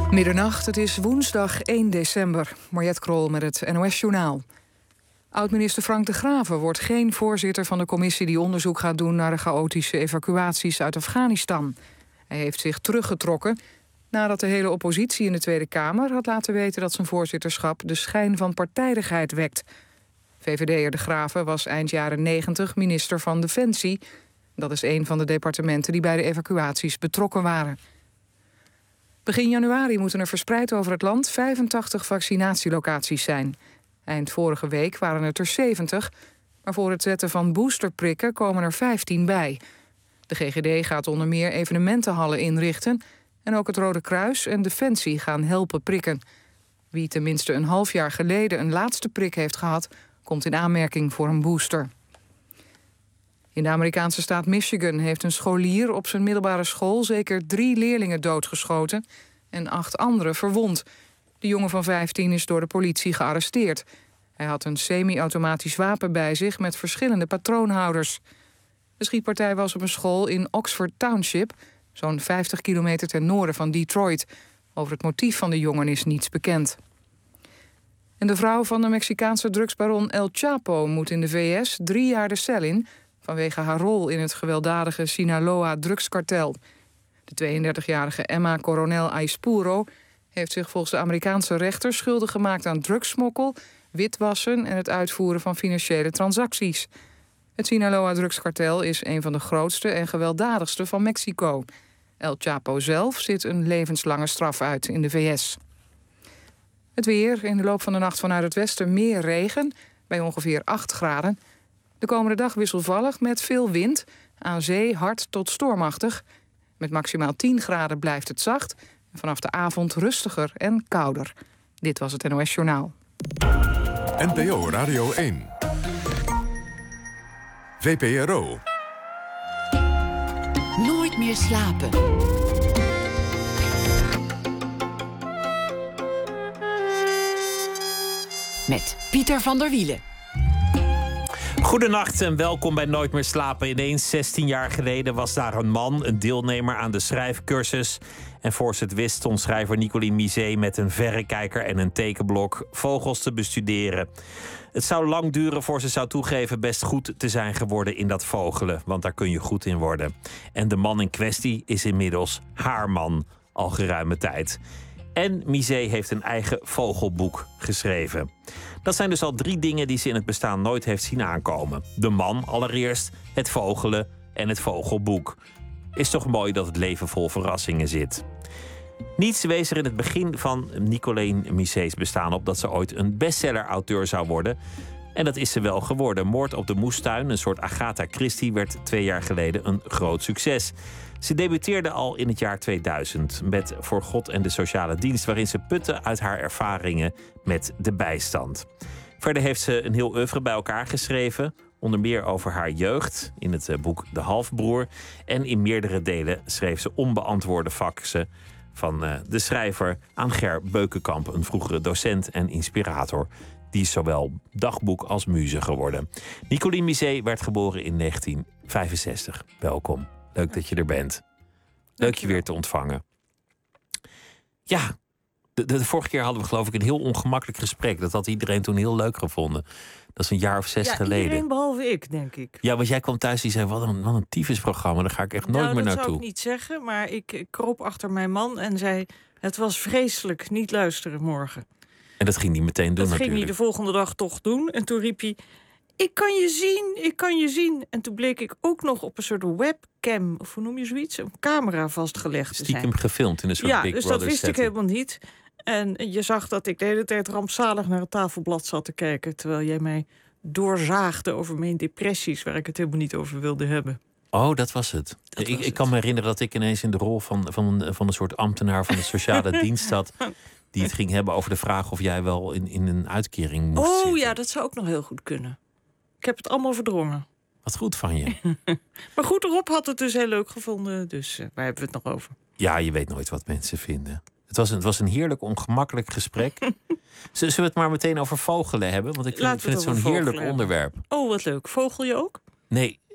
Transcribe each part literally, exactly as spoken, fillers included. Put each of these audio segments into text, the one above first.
Middernacht, het is woensdag één december. Mariette Krol met het N O S-journaal. Oud-minister Frank de Graven wordt geen voorzitter van de commissie die onderzoek gaat doen naar de chaotische evacuaties uit Afghanistan. Hij heeft zich teruggetrokken nadat de hele oppositie in de Tweede Kamer had laten weten dat zijn voorzitterschap de schijn van partijdigheid wekt. V V D'er de Graven was eind jaren negentig minister van Defensie. Dat is een van de departementen die bij de evacuaties betrokken waren. Begin januari moeten er verspreid over het land vijfentachtig vaccinatielocaties zijn. Eind vorige week waren het er zeventig, maar voor het zetten van boosterprikken komen er vijftien bij. De G G D gaat onder meer evenementenhallen inrichten en ook het Rode Kruis en Defensie gaan helpen prikken. Wie tenminste een half jaar geleden een laatste prik heeft gehad, komt in aanmerking voor een booster. In de Amerikaanse staat Michigan heeft een scholier op zijn middelbare school zeker drie leerlingen doodgeschoten en acht anderen verwond. De jongen van vijftien is door de politie gearresteerd. Hij had een semi-automatisch wapen bij zich met verschillende patroonhouders. De schietpartij was op een school in Oxford Township, zo'n vijftig kilometer ten noorden van Detroit. Over het motief van de jongen is niets bekend. En de vrouw van de Mexicaanse drugsbaron El Chapo moet in de V S drie jaar de cel in vanwege haar rol in het gewelddadige Sinaloa-drugskartel. De tweeëndertigjarige Emma Coronel Aispuro heeft zich volgens de Amerikaanse rechter schuldig gemaakt aan drugssmokkel, witwassen en het uitvoeren van financiële transacties. Het Sinaloa-drugskartel is een van de grootste en gewelddadigste van Mexico. El Chapo zelf zit een levenslange straf uit in de V S. Het weer, in de loop van de nacht vanuit het westen meer regen, bij ongeveer acht graden. De komende dag wisselvallig met veel wind, aan zee hard tot stormachtig. Met maximaal tien graden blijft het zacht. En vanaf de avond rustiger en kouder. Dit was het N O S-journaal. N P O Radio één. V P R O. Nooit meer slapen. Met Pieter van der Wielen. Goedenacht en welkom bij Nooit meer slapen. Ineens, zestien jaar geleden, was daar een man, een deelnemer aan de schrijfcursus. En voor ze het wist stond schrijver Nicoline Misé met een verrekijker en een tekenblok vogels te bestuderen. Het zou lang duren voor ze zou toegeven best goed te zijn geworden in dat vogelen, want daar kun je goed in worden. En de man in kwestie is inmiddels haar man, al geruime tijd. En Misé heeft een eigen vogelboek geschreven. Dat zijn dus al drie dingen die ze in het bestaan nooit heeft zien aankomen. De man allereerst, het vogelen en het vogelboek. Is toch mooi dat het leven vol verrassingen zit. Niets wees er in het begin van Nicoline Misé's bestaan op dat ze ooit een bestseller-auteur zou worden. En dat is ze wel geworden. Moord op de moestuin, een soort Agatha Christie, werd twee jaar geleden een groot succes. Ze debuteerde al in het jaar tweeduizend met Voor God en de Sociale Dienst, waarin ze putte uit haar ervaringen met de bijstand. Verder heeft ze een heel oeuvre bij elkaar geschreven, onder meer over haar jeugd in het boek De Halfbroer. En in meerdere delen schreef ze onbeantwoorde faxen van de schrijver aan Ger Beukenkamp, een vroegere docent en inspirator. Die is zowel dagboek als muze geworden. Nicoline Misé werd geboren in negentien vijfenzestig. Welkom. Leuk dat je er bent. Leuk je weer te ontvangen. Ja, de, de, de vorige keer hadden we geloof ik een heel ongemakkelijk gesprek. Dat had iedereen toen heel leuk gevonden. Dat is een jaar of zes ja, geleden. Iedereen behalve ik, denk ik. Ja, want jij kwam thuis en zei, wat een, wat een tyfusprogramma. Daar ga ik echt nooit nou, meer naartoe. naartoe. Dat zou ik niet zeggen, maar ik, ik kroop achter mijn man en zei, het was vreselijk, niet luisteren morgen. En dat ging hij meteen doen dat natuurlijk. Dat ging hij de volgende dag toch doen. En toen riep hij, ik kan je zien, ik kan je zien. En toen bleek ik ook nog op een soort webcam, of hoe noem je zoiets, een camera vastgelegd te zijn. Stiekem gefilmd in een soort ja, Big dus Brother dat wist setting. ik helemaal niet. En je zag dat ik de hele tijd rampzalig naar het tafelblad zat te kijken, terwijl jij mij doorzaagde over mijn depressies, waar ik het helemaal niet over wilde hebben. Oh, dat was het. Dat ik was ik kan het. me herinneren dat ik ineens in de rol van, van, van een soort ambtenaar van de sociale dienst zat, die het ging hebben over de vraag of jij wel in, in een uitkering moest Oh zitten. ja, dat zou ook nog heel goed kunnen. Ik heb het allemaal verdrongen. Wat goed van je. Maar goed, Rob had het dus heel leuk gevonden, dus uh, waar hebben we het nog over? Ja, je weet nooit wat mensen vinden. Het was een, het was een heerlijk ongemakkelijk gesprek. Zullen we het maar meteen over vogelen hebben? Want ik vind, Laten we vind het het zo'n over heerlijk vogelen onderwerp. Oh, wat leuk. Vogel je ook? Nee,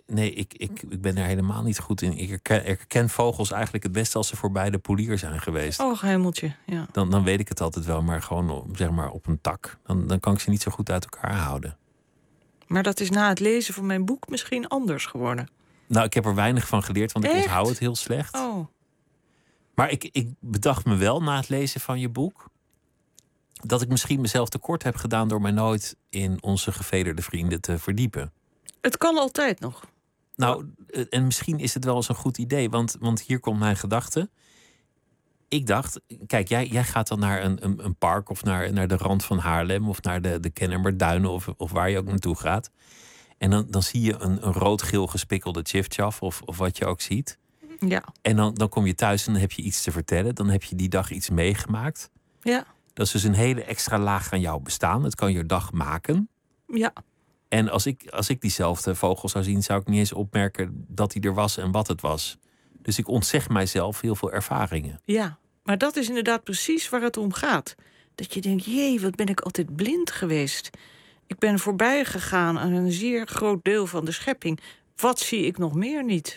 nee ik, ik, ik ben er helemaal niet goed in. Ik herken, ik herken vogels eigenlijk het beste als ze voorbij de polier zijn geweest. Oh, hemeltje, ja. Dan, dan weet ik het altijd wel, maar gewoon op, zeg maar op een tak. Dan, dan kan ik ze niet zo goed uit elkaar houden. Maar dat is na het lezen van mijn boek misschien anders geworden. Nou, ik heb er weinig van geleerd, want ik Echt? onthoud het heel slecht. Oh, Maar ik, ik bedacht me wel na het lezen van je boek dat ik misschien mezelf tekort heb gedaan door mij nooit in onze gevederde vrienden te verdiepen. het kan altijd nog. Nou, eh, en misschien is het wel eens een goed idee, want, want hier komt mijn gedachte. Ik dacht, kijk, jij, jij gaat dan naar een, een, een park of naar, naar de rand van Haarlem of naar de, de Kennemerduinen of, of waar je ook naartoe gaat. En dan, dan zie je een, een rood-geel gespikkelde tjiftjaf of, of wat je ook ziet. Ja, En dan, dan kom je thuis en dan heb je iets te vertellen. Dan heb je die dag iets meegemaakt. ja, Dat is dus een hele extra laag aan jouw bestaan. Het kan je dag maken. ja. En als ik, als ik diezelfde vogel zou zien, zou ik niet eens opmerken dat hij er was en wat het was. Dus ik ontzeg mijzelf heel veel ervaringen. Ja, maar dat is inderdaad precies waar het om gaat. Dat je denkt, jee, wat ben ik altijd blind geweest. Ik ben voorbij gegaan aan een zeer groot deel van de schepping. Wat zie ik nog meer niet?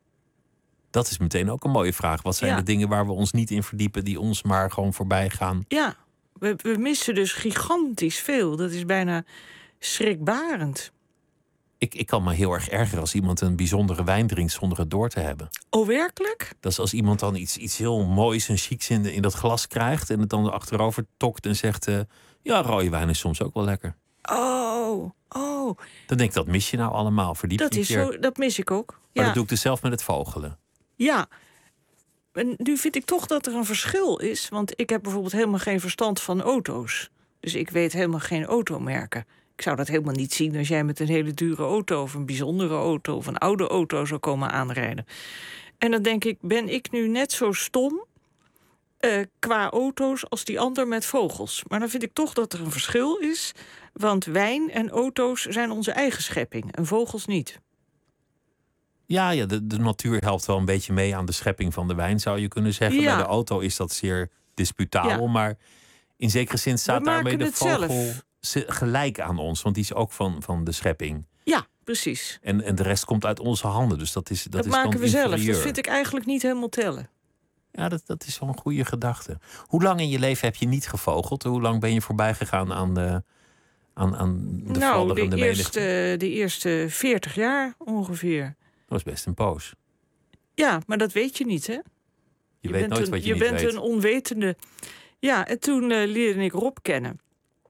Dat is meteen ook een mooie vraag. Wat zijn Ja. de dingen waar we ons niet in verdiepen, die ons maar gewoon voorbij gaan? Ja, we, we missen dus gigantisch veel. Dat is bijna schrikbarend. Ik, ik kan me heel erg ergeren als iemand een bijzondere wijn drinkt zonder het door te hebben. Oh, werkelijk? Dat is als iemand dan iets, iets heel moois en chics in, de, in dat glas krijgt en het dan achterover tokt en zegt, uh, ja, rode wijn is soms ook wel lekker. Oh, oh. Dan denk ik, dat mis je nou allemaal. Verdiep Dat je is een keer. zo, dat mis ik ook. Maar Ja, dat doe ik dus zelf met het vogelen. ja. En nu vind ik toch dat er een verschil is. Want ik heb bijvoorbeeld helemaal geen verstand van auto's. Dus ik weet helemaal geen automerken. Ik zou dat helemaal niet zien als jij met een hele dure auto of een bijzondere auto of een oude auto zou komen aanrijden. En dan denk ik, ben ik nu net zo stom uh, qua auto's als die ander met vogels? Maar dan vind ik toch dat er een verschil is. Want wijn en auto's zijn onze eigen schepping en vogels niet. Ja, ja de, de natuur helpt wel een beetje mee aan de schepping van de wijn, zou je kunnen zeggen. Ja. Bij de auto is dat zeer disputabel, Ja. maar in zekere zin staat We daarmee maken de het vogel zelf. ze- gelijk aan ons, want die is ook van, van de schepping. Ja, precies. En, en de rest komt uit onze handen, dus dat is dat, Dat, is maken dan we zelf. inferieur. Dat vind ik eigenlijk niet helemaal tellen. Ja, dat, dat is wel een goede gedachte. Hoe lang in je leven heb je niet gevogeld? Hoe lang ben je voorbij gegaan aan de, aan, aan de nou, fladderende de menigte? eerste, de eerste veertig jaar ongeveer. Dat is best een poos. Ja, maar dat weet je niet, hè? Je, Je weet bent nooit een, wat je, je niet bent weet. een onwetende. Ja, en toen uh, leerde ik Rob kennen.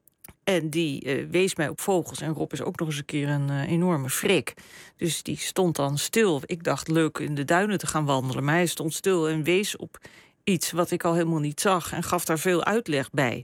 En die uh, wees mij op vogels. En Rob is ook nog eens een keer een uh, enorme frik. Dus die stond dan stil. Ik dacht leuk in de duinen te gaan wandelen. Maar hij stond stil en wees op iets wat ik al helemaal niet zag. En gaf daar veel uitleg bij.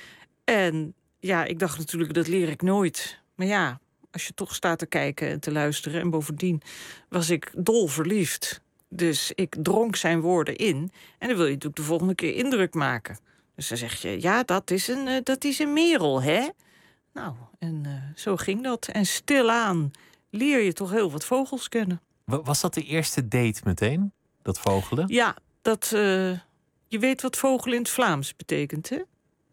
En ja, ik dacht natuurlijk, dat leer ik nooit. Maar ja, als je toch staat te kijken en te luisteren. En bovendien was ik dol verliefd. Dus ik dronk zijn woorden in. En dan wil je natuurlijk de volgende keer indruk maken. Dus dan zeg je, ja, dat is een, uh, dat is een merel, hè? Nou, en uh, zo ging dat. En stilaan leer je toch heel wat vogels kennen. Was dat de eerste date meteen, dat vogelen? Ja, dat, uh, je weet wat vogel in het Vlaams betekent, hè?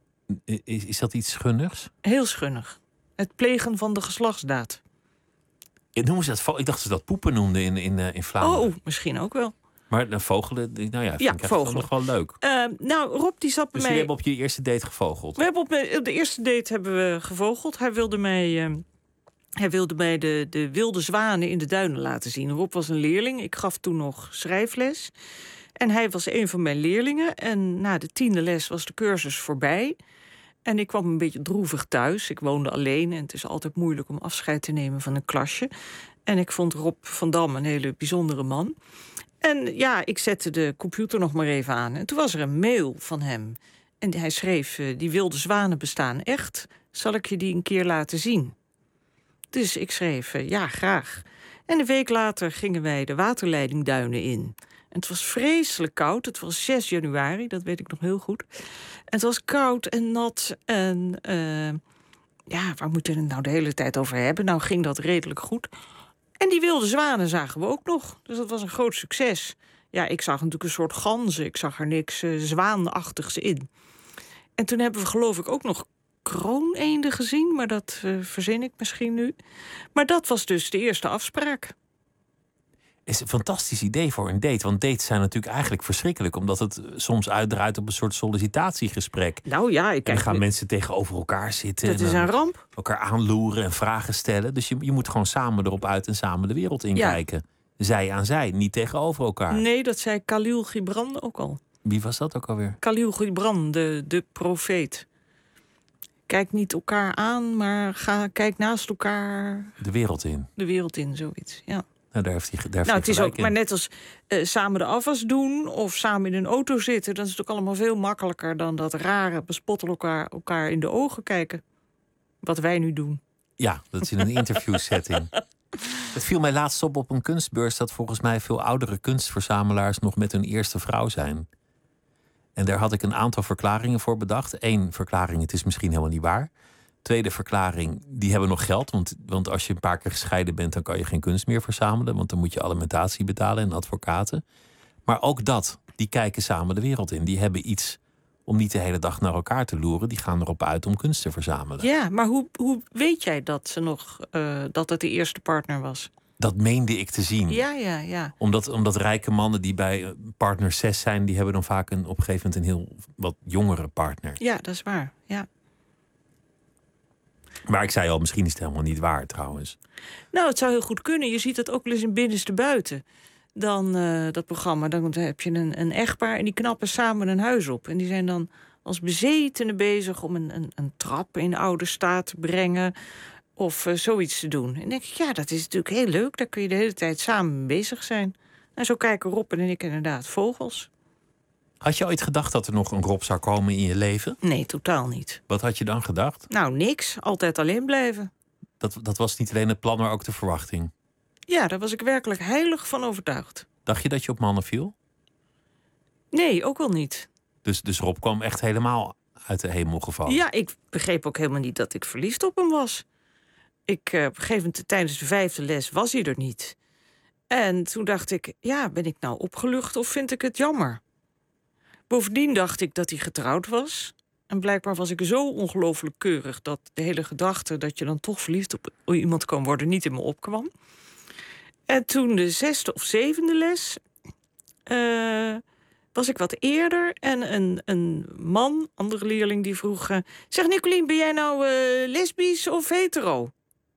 Is, is dat iets schunnigs? Heel schunnig. Het plegen van de geslachtsdaad. Ja, noemen ze dat, vo- ik dacht dat ze dat poepen noemden in, in, uh, in Vlaanderen. Oh, misschien ook wel. Maar de vogelen, nou ja, vind Ja, ik echt vogelen. nog wel leuk. Uh, nou, Rob die zat bij Dus mij... jullie hebben op je eerste date gevogeld? We hebben op de eerste date hebben we gevogeld. Hij wilde mij, uh, hij wilde mij de, de wilde zwanen in de duinen laten zien. Rob was een leerling. Ik gaf toen nog schrijfles. En hij was een van mijn leerlingen. En na de tiende les was de cursus voorbij. En ik kwam een beetje droevig thuis. Ik woonde alleen en het is altijd moeilijk om afscheid te nemen van een klasje. En ik vond Rob van Dam een hele bijzondere man. En ja, ik zette de computer nog maar even aan. En toen was er een mail van hem. En hij schreef, uh, die wilde zwanen bestaan echt. Zal ik je die een keer laten zien? Dus ik schreef, uh, ja, graag. En een week later gingen wij de waterleidingduinen in. En het was vreselijk koud. Het was zes januari, dat weet ik nog heel goed. En het was koud en nat. En uh, ja, waar moet je het nou de hele tijd over hebben? Nou ging dat redelijk goed. En die wilde zwanen zagen we ook nog. Dus dat was een groot succes. Ja, ik zag natuurlijk een soort ganzen. Ik zag er niks uh, zwaanachtigs in. En toen hebben we geloof ik ook nog krooneenden gezien. Maar dat uh, verzin ik misschien nu. Maar dat was dus de eerste afspraak. Is een fantastisch idee voor een date. Want dates zijn natuurlijk eigenlijk verschrikkelijk. Omdat het soms uitdraait op een soort sollicitatiegesprek. Nou ja, ik En kijk, dan gaan mensen tegenover elkaar zitten. dat en is dan een ramp. elkaar aanloeren en vragen stellen. Dus je, je moet gewoon samen erop uit en samen de wereld inkijken. Ja. Zij aan zij, niet tegenover elkaar. Nee, dat zei Khalil Gibran ook al. Wie was dat ook alweer? Khalil Gibran, de, de profeet. Kijk niet elkaar aan, maar ga, kijk naast elkaar De wereld in. de wereld in, zoiets. Ja. Nou, daar heeft hij, daar heeft Nou, hij het is ook gelijk in. maar net als uh, samen de afwas doen of samen in een auto zitten. Dat is natuurlijk allemaal veel makkelijker dan dat rare bespotten elkaar, elkaar in de ogen kijken. Wat wij nu doen. Ja, dat is in een interviewsetting. Het viel mij laatst op op een kunstbeurs dat volgens mij veel oudere kunstverzamelaars nog met hun eerste vrouw zijn. En daar had ik een aantal verklaringen voor bedacht. Eén verklaring, het is misschien helemaal niet waar. Tweede verklaring, die hebben nog geld. Want, want als je een paar keer gescheiden bent, dan kan je geen kunst meer verzamelen. Want dan moet je alimentatie betalen en advocaten. Maar ook dat, die kijken samen de wereld in. Die hebben iets om niet de hele dag naar elkaar te loeren. Die gaan erop uit om kunst te verzamelen. Ja, maar hoe, hoe weet jij dat ze nog uh, dat het de eerste partner was? Dat meende ik te zien. Ja, ja, ja. Omdat, omdat rijke mannen die bij partner zes zijn, die hebben dan vaak een, op een gegeven moment een heel wat jongere partner. Ja, dat is waar. Ja. Maar ik zei al, misschien is het helemaal niet waar trouwens. Nou, het zou heel goed kunnen. Je ziet het ook wel eens in Binnenste Buiten. Dan uh, dat programma, dan heb je een, een echtpaar en die knappen samen een huis op. En die zijn dan als bezetenen bezig om een, een, een trap in oude staat te brengen of uh, zoiets te doen. En dan denk ik, ja, dat is natuurlijk heel leuk. Daar kun je de hele tijd samen mee bezig zijn. En zo kijken Rob en ik inderdaad vogels. Had je ooit gedacht dat er nog een Rob zou komen in je leven? Nee, totaal niet. Wat had je dan gedacht? Nou, niks. Altijd alleen blijven. Dat, dat was niet alleen het plan, maar ook de verwachting. Ja, daar was ik werkelijk heilig van overtuigd. Dacht je dat je op mannen viel? Nee, ook wel niet. Dus, dus Rob kwam echt helemaal uit de hemel gevallen? Ja, ik begreep ook helemaal niet dat ik verliefd op hem was. Ik, uh, op een gegeven moment tijdens de vijfde les was hij er niet. En toen dacht ik, ja, ben ik nou opgelucht of vind ik het jammer? Bovendien dacht ik dat hij getrouwd was. En blijkbaar was ik zo ongelooflijk keurig dat de hele gedachte dat je dan toch verliefd op iemand kan worden niet in me opkwam. En toen de zesde of zevende les uh, was ik wat eerder. En een, een man, andere leerling, die vroeg... Uh, zeg, Nicolien, ben jij nou uh, lesbisch of hetero?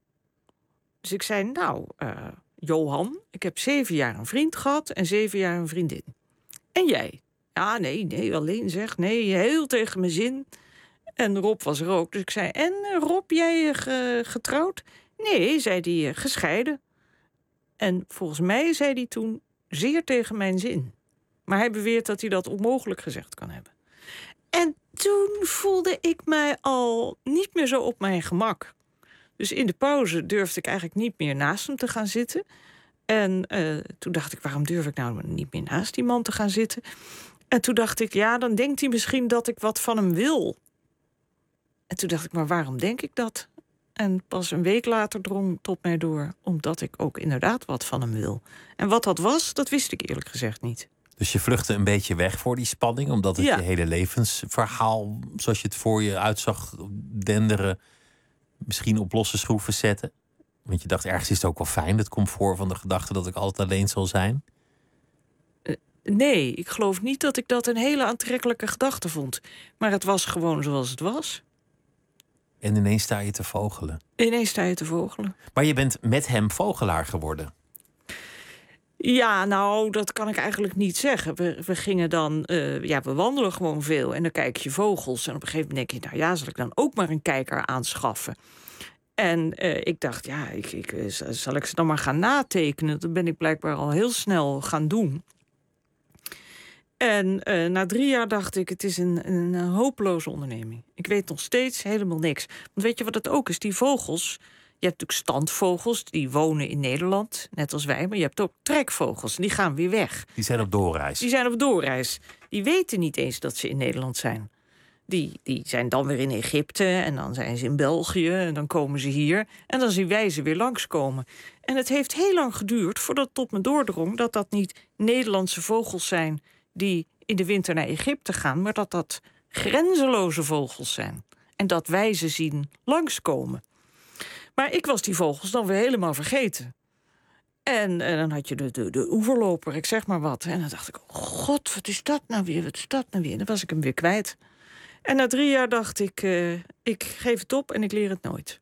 Dus ik zei, nou, uh, Johan, ik heb zeven jaar een vriend gehad en zeven jaar een vriendin. En jij? Ja, nee, nee, alleen zeg. Nee, heel tegen mijn zin. En Rob was er ook. Dus ik zei, en uh, Rob, jij uh, getrouwd? Nee, zei hij, uh, gescheiden. En volgens mij zei hij toen zeer tegen mijn zin. Maar hij beweert dat hij dat onmogelijk gezegd kan hebben. En toen voelde ik mij al niet meer zo op mijn gemak. Dus in de pauze durfde ik eigenlijk niet meer naast hem te gaan zitten. En uh, toen dacht ik, waarom durf ik nou niet meer naast die man te gaan zitten? En toen dacht ik, ja, dan denkt hij misschien dat ik wat van hem wil. En toen dacht ik, maar waarom denk ik dat? En pas een week later drong tot mij door, omdat ik ook inderdaad wat van hem wil. En wat dat was, dat wist ik eerlijk gezegd niet. Dus je vluchtte een beetje weg voor die spanning, omdat het ja. je hele levensverhaal, zoals je het voor je uitzag denderen, misschien op losse schroeven zette? Want je dacht, ergens is het ook wel fijn, het comfort van de gedachte dat ik altijd alleen zal zijn. Uh, nee, ik geloof niet dat ik dat een hele aantrekkelijke gedachte vond. Maar het was gewoon zoals het was. En ineens sta je te vogelen. Ineens sta je te vogelen. Maar je bent met hem vogelaar geworden. Ja, nou, dat kan ik eigenlijk niet zeggen. We, we gingen dan, uh, ja, we wandelen gewoon veel. En dan kijk je vogels. En op een gegeven moment denk je, nou ja, zal ik dan ook maar een kijker aanschaffen? En uh, ik dacht, ja, ik, ik, zal ik ze dan maar gaan natekenen? Dat ben ik blijkbaar al heel snel gaan doen. En uh, na drie jaar dacht ik, het is een, een, een hopeloze onderneming. Ik weet nog steeds helemaal niks. Want weet je wat het ook is? Die vogels, je hebt natuurlijk standvogels, die wonen in Nederland, net als wij. Maar je hebt ook trekvogels, die gaan weer weg. Die zijn op doorreis. Die zijn op doorreis. Die weten niet eens dat ze in Nederland zijn. Die, die zijn dan weer in Egypte en dan zijn ze in België en dan komen ze hier. En dan zien wij ze weer langskomen. En het heeft heel lang geduurd voordat tot me doordrong dat dat niet Nederlandse vogels zijn die in de winter naar Egypte gaan, maar dat dat grenzeloze vogels zijn. En dat wij ze zien langskomen. Maar ik was die vogels dan weer helemaal vergeten. En, en dan had je de, de, de oeverloper, ik zeg maar wat. En dan dacht ik, oh god, wat is dat nou weer? Wat is dat nou weer? En dan was ik hem weer kwijt. En na drie jaar dacht ik, uh, ik geef het op en ik leer het nooit.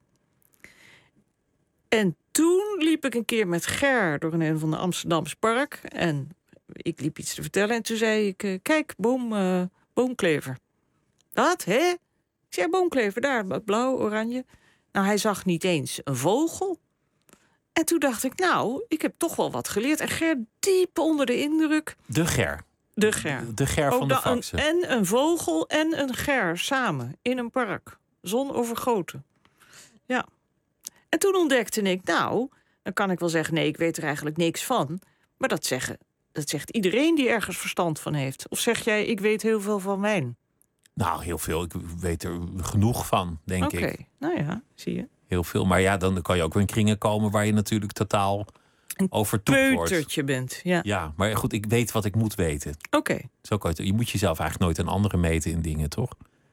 En toen liep ik een keer met Ger door een een van de Amsterdamse park. En ik liep iets te vertellen en toen zei ik, uh, kijk, boom, uh, boomklever. Wat, hè? Ik zei, boomklever, daar, blauw, oranje. Nou, hij zag niet eens een vogel. En toen dacht ik, nou, ik heb toch wel wat geleerd. En Ger diep onder de indruk. De Ger. De Ger. De Ger van Ook de da- Faxen. En een vogel en een Ger samen in een park. Zon overgoten. Ja. En toen ontdekte ik, nou, dan kan ik wel zeggen, nee, ik weet er eigenlijk niks van. Maar dat, zeggen, dat zegt iedereen die ergens verstand van heeft. Of zeg jij, ik weet heel veel van wijn? Nou, heel veel. Ik weet er genoeg van, denk Oké, ik. nou ja, zie je. Heel veel. Maar ja, dan kan je ook weer in kringen komen waar je natuurlijk totaal overtoep wordt. Peutertje bent, ja. Ja, maar goed, ik weet wat ik moet weten. Oké. Okay. Zo kan je, het, je moet jezelf eigenlijk nooit aan anderen meten in dingen, toch?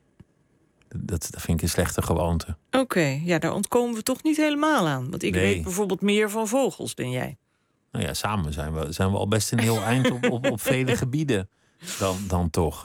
Dat, dat vind ik een slechte gewoonte. Oké, okay. Ja, daar ontkomen we toch niet helemaal aan. Want ik nee. weet bijvoorbeeld meer van vogels dan jij. Nou ja, samen zijn we, zijn we al best een heel eind op, op, op vele gebieden dan, dan toch.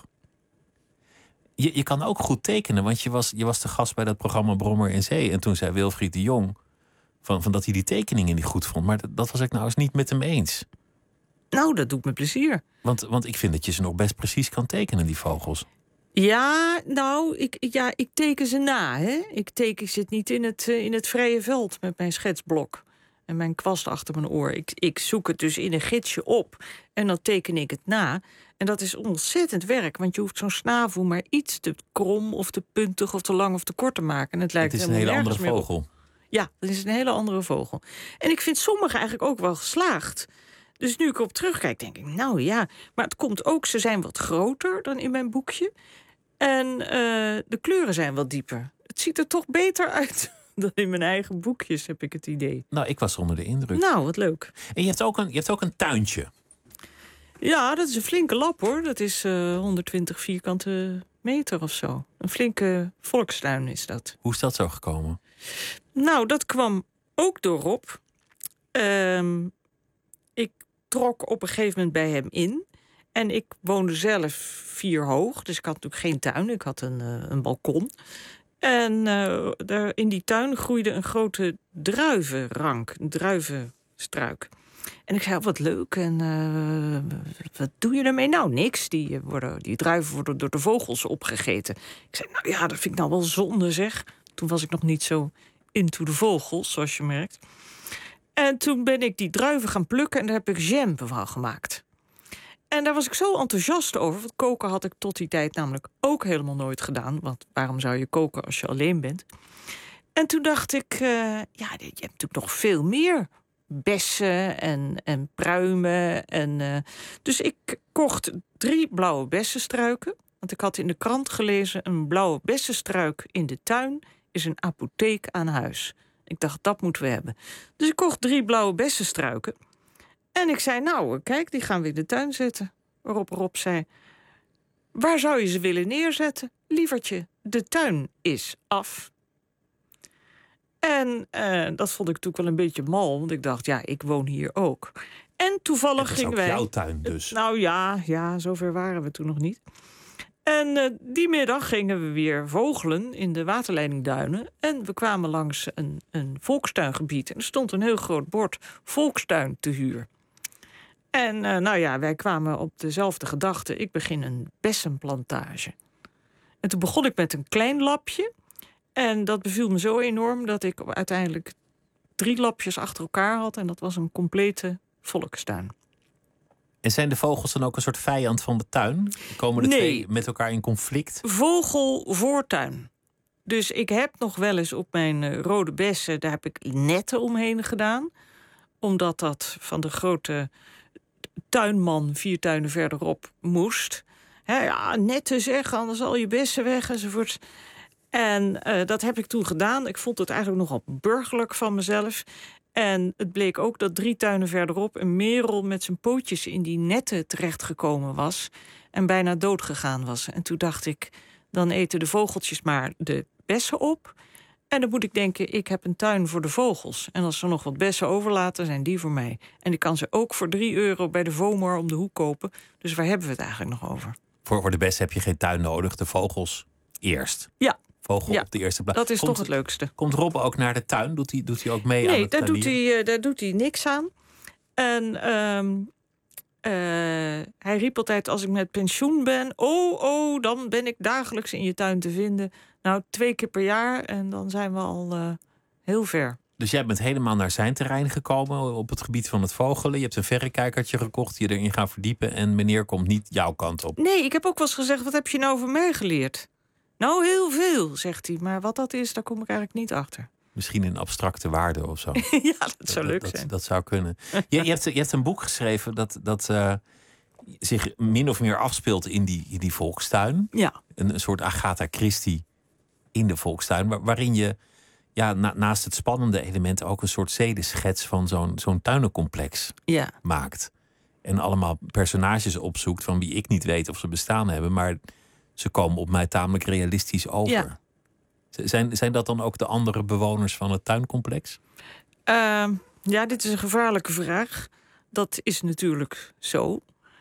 Je, je kan ook goed tekenen, want je was, je was de gast bij dat programma Brommer in Zee. En toen zei Wilfried de Jong van, van dat hij die tekeningen niet goed vond. Maar dat, dat was ik nou eens niet met hem eens. Nou, dat doet me plezier. Want, want ik vind dat je ze nog best precies kan tekenen, die vogels. Ja, nou, ik, ja, ik teken ze na. Hè? Ik teken ze niet in het, uh, in het vrije veld met mijn schetsblok en mijn kwast achter mijn oor. Ik, ik zoek het dus in een gidsje op en dan teken ik het na. En dat is ontzettend werk, want je hoeft zo'n snavel maar iets te krom of te puntig of te lang of te kort te maken. En het lijkt het is een hele andere vogel. Op. Ja, dat is een hele andere vogel. En ik vind sommige eigenlijk ook wel geslaagd. Dus nu ik erop terugkijk, denk ik, nou ja, maar het komt ook, ze zijn wat groter dan in mijn boekje. En uh, de kleuren zijn wat dieper. Het ziet er toch beter uit dan in mijn eigen boekjes, heb ik het idee. Nou, ik was onder de indruk. Nou, wat leuk. En je hebt ook een, je hebt ook een tuintje. Ja, dat is een flinke lap, hoor. Dat is uh, honderdtwintig vierkante meter of zo. Een flinke volkstuin is dat. Hoe is dat zo gekomen? Nou, dat kwam ook door Rob. Uh, ik trok op een gegeven moment bij hem in. En ik woonde zelf vier hoog, dus ik had natuurlijk geen tuin. Ik had een, uh, een balkon. En uh, daar in die tuin groeide een grote druivenrank, een druivenstruik. En ik zei, oh, wat leuk, en uh, wat doe je ermee? Nou, niks. Die, worden, die druiven worden door de vogels opgegeten. Ik zei, nou ja, dat vind ik nou wel zonde, zeg. Toen was ik nog niet zo into de vogels, zoals je merkt. En toen ben ik die druiven gaan plukken en daar heb ik jam van gemaakt. En daar was ik zo enthousiast over. Want koken had ik tot die tijd namelijk ook helemaal nooit gedaan. Want waarom zou je koken als je alleen bent? En toen dacht ik, uh, ja, je hebt natuurlijk nog veel meer bessen en, en pruimen. En, uh, dus ik kocht drie blauwe bessenstruiken. Want ik had in de krant gelezen, een blauwe bessenstruik in de tuin is een apotheek aan huis. Ik dacht, dat moeten we hebben. Dus ik kocht drie blauwe bessenstruiken. En ik zei, nou, kijk, die gaan we in de tuin zetten. Waarop Rob zei, waar zou je ze willen neerzetten? Lievertje, de tuin is af. En uh, dat vond ik natuurlijk wel een beetje mal, want ik dacht, ja, ik woon hier ook. En toevallig gingen wij... jouw tuin dus. Nou ja, ja, zover waren we toen nog niet. En uh, die middag gingen we weer vogelen in de waterleidingduinen. En we kwamen langs een, een volkstuingebied. En er stond een heel groot bord volkstuin te huur. En uh, nou ja, wij kwamen op dezelfde gedachte. Ik begin een bessenplantage. En toen begon ik met een klein lapje. En dat beviel me zo enorm dat ik uiteindelijk drie lapjes achter elkaar had. En dat was een complete volkstuin. En zijn de vogels dan ook een soort vijand van de tuin? Komen de nee. twee met elkaar in conflict? Vogel-voortuin. Dus ik heb nog wel eens op mijn uh, rode bessen, daar heb ik netten omheen gedaan. Omdat dat van de grote tuinman vier tuinen verderop moest. He, ja, netten zeg, anders al je bessen weg enzovoort. En uh, dat heb ik toen gedaan. Ik vond het eigenlijk nogal burgerlijk van mezelf. En het bleek ook dat drie tuinen verderop een merel met zijn pootjes in die netten terechtgekomen was. En bijna dood gegaan was. En toen dacht ik, dan eten de vogeltjes maar de bessen op. En dan moet ik denken, ik heb een tuin voor de vogels. En als ze nog wat bessen overlaten, zijn die voor mij. En ik kan ze ook voor drie euro bij de Vomar om de hoek kopen. Dus waar hebben we het eigenlijk nog over? Voor, voor de bessen heb je geen tuin nodig. De vogels eerst. Ja. Vogel ja, op de eerste plaats. Dat is komt, toch het leukste. Komt Rob ook naar de tuin? Doet hij, doet hij ook mee nee, aan het daar doet, tuinieren? hij, uh, daar doet hij niks aan. En um, uh, hij riep altijd, als ik met pensioen ben... oh, oh, dan ben ik dagelijks in je tuin te vinden. Nou, twee keer per jaar en dan zijn we al uh, heel ver. Dus jij bent helemaal naar zijn terrein gekomen op het gebied van het vogelen. Je hebt een verrekijkertje gekocht, je erin gaat verdiepen... en meneer komt niet jouw kant op. Nee, ik heb ook wel eens gezegd, wat heb je nou over mij geleerd? Nou, heel veel, zegt hij. Maar wat dat is, daar kom ik eigenlijk niet achter. Misschien een abstracte waarde of zo. Ja, dat zou leuk dat, zijn. Dat, dat zou kunnen. Je, je, hebt, je hebt een boek geschreven dat, dat uh, zich min of meer afspeelt in die, in die volkstuin. Ja. Een, een soort Agatha Christie in de volkstuin. Waar, waarin je ja, na, naast het spannende element ook een soort zedeschets van zo'n, zo'n tuinencomplex ja. maakt. En allemaal personages opzoekt van wie ik niet weet of ze bestaan hebben. Maar ze komen op mij tamelijk realistisch over. Ja. Zijn, zijn dat dan ook de andere bewoners van het tuincomplex? Uh, ja, dit is een gevaarlijke vraag. Dat is natuurlijk zo.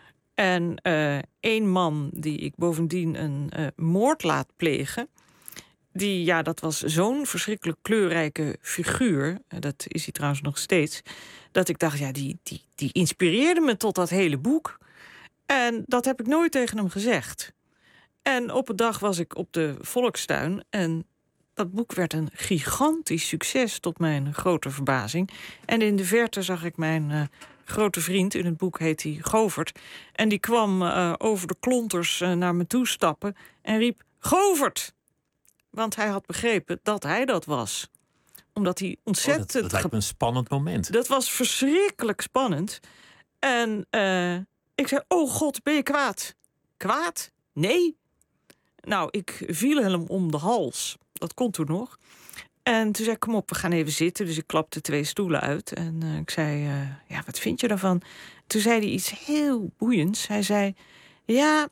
En uh, één man die ik bovendien een uh, moord laat plegen... die, ja, dat was zo'n verschrikkelijk kleurrijke figuur... dat is hij trouwens nog steeds... dat ik dacht, ja, die, die, die inspireerde me tot dat hele boek. En dat heb ik nooit tegen hem gezegd. En op een dag was ik op de Volkstuin... en dat boek werd een gigantisch succes, tot mijn grote verbazing. En in de verte zag ik mijn uh, grote vriend, in het boek heet hij Govert... en die kwam uh, over de klonters uh, naar me toe stappen en riep... Govert! Want hij had begrepen dat hij dat was. Omdat hij ontzettend... Oh, dat, dat lijkt me een spannend moment. Dat was verschrikkelijk spannend. En uh, ik zei, oh god, ben je kwaad? Kwaad? Nee. Nou, ik viel hem om de hals... Dat kon toen nog. En toen zei ik, kom op, we gaan even zitten. Dus ik klapte twee stoelen uit. En uh, ik zei, uh, ja, wat vind je daarvan? Toen zei hij iets heel boeiends. Hij zei, ja,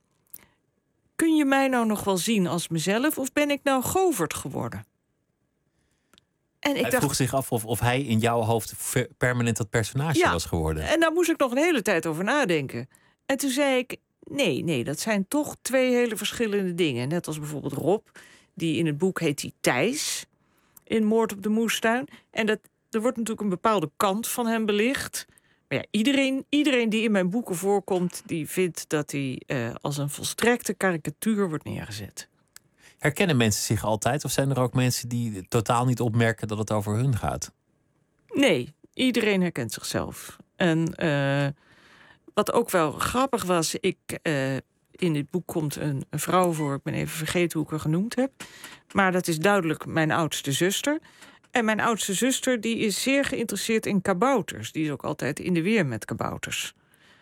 kun je mij nou nog wel zien als mezelf... of ben ik nou Govert geworden? En ik hij dacht, vroeg zich af of, of hij in jouw hoofd permanent dat personage ja, was geworden. En daar moest ik nog een hele tijd over nadenken. En toen zei ik, nee, nee, dat zijn toch twee hele verschillende dingen. Net als bijvoorbeeld Rob... die in het boek heet hij Thijs, in Moord op de Moestuin. En dat, er wordt natuurlijk een bepaalde kant van hem belicht. Maar ja, iedereen, iedereen die in mijn boeken voorkomt... die vindt dat hij uh, als een volstrekte karikatuur wordt neergezet. Herkennen mensen zich altijd? Of zijn er ook mensen die totaal niet opmerken dat het over hun gaat? Nee, iedereen herkent zichzelf. En uh, wat ook wel grappig was... ik uh, in dit boek komt een, een vrouw voor. Ik ben even vergeten hoe ik haar genoemd heb. Maar dat is duidelijk mijn oudste zuster. En mijn oudste zuster die is zeer geïnteresseerd in kabouters. Die is ook altijd in de weer met kabouters.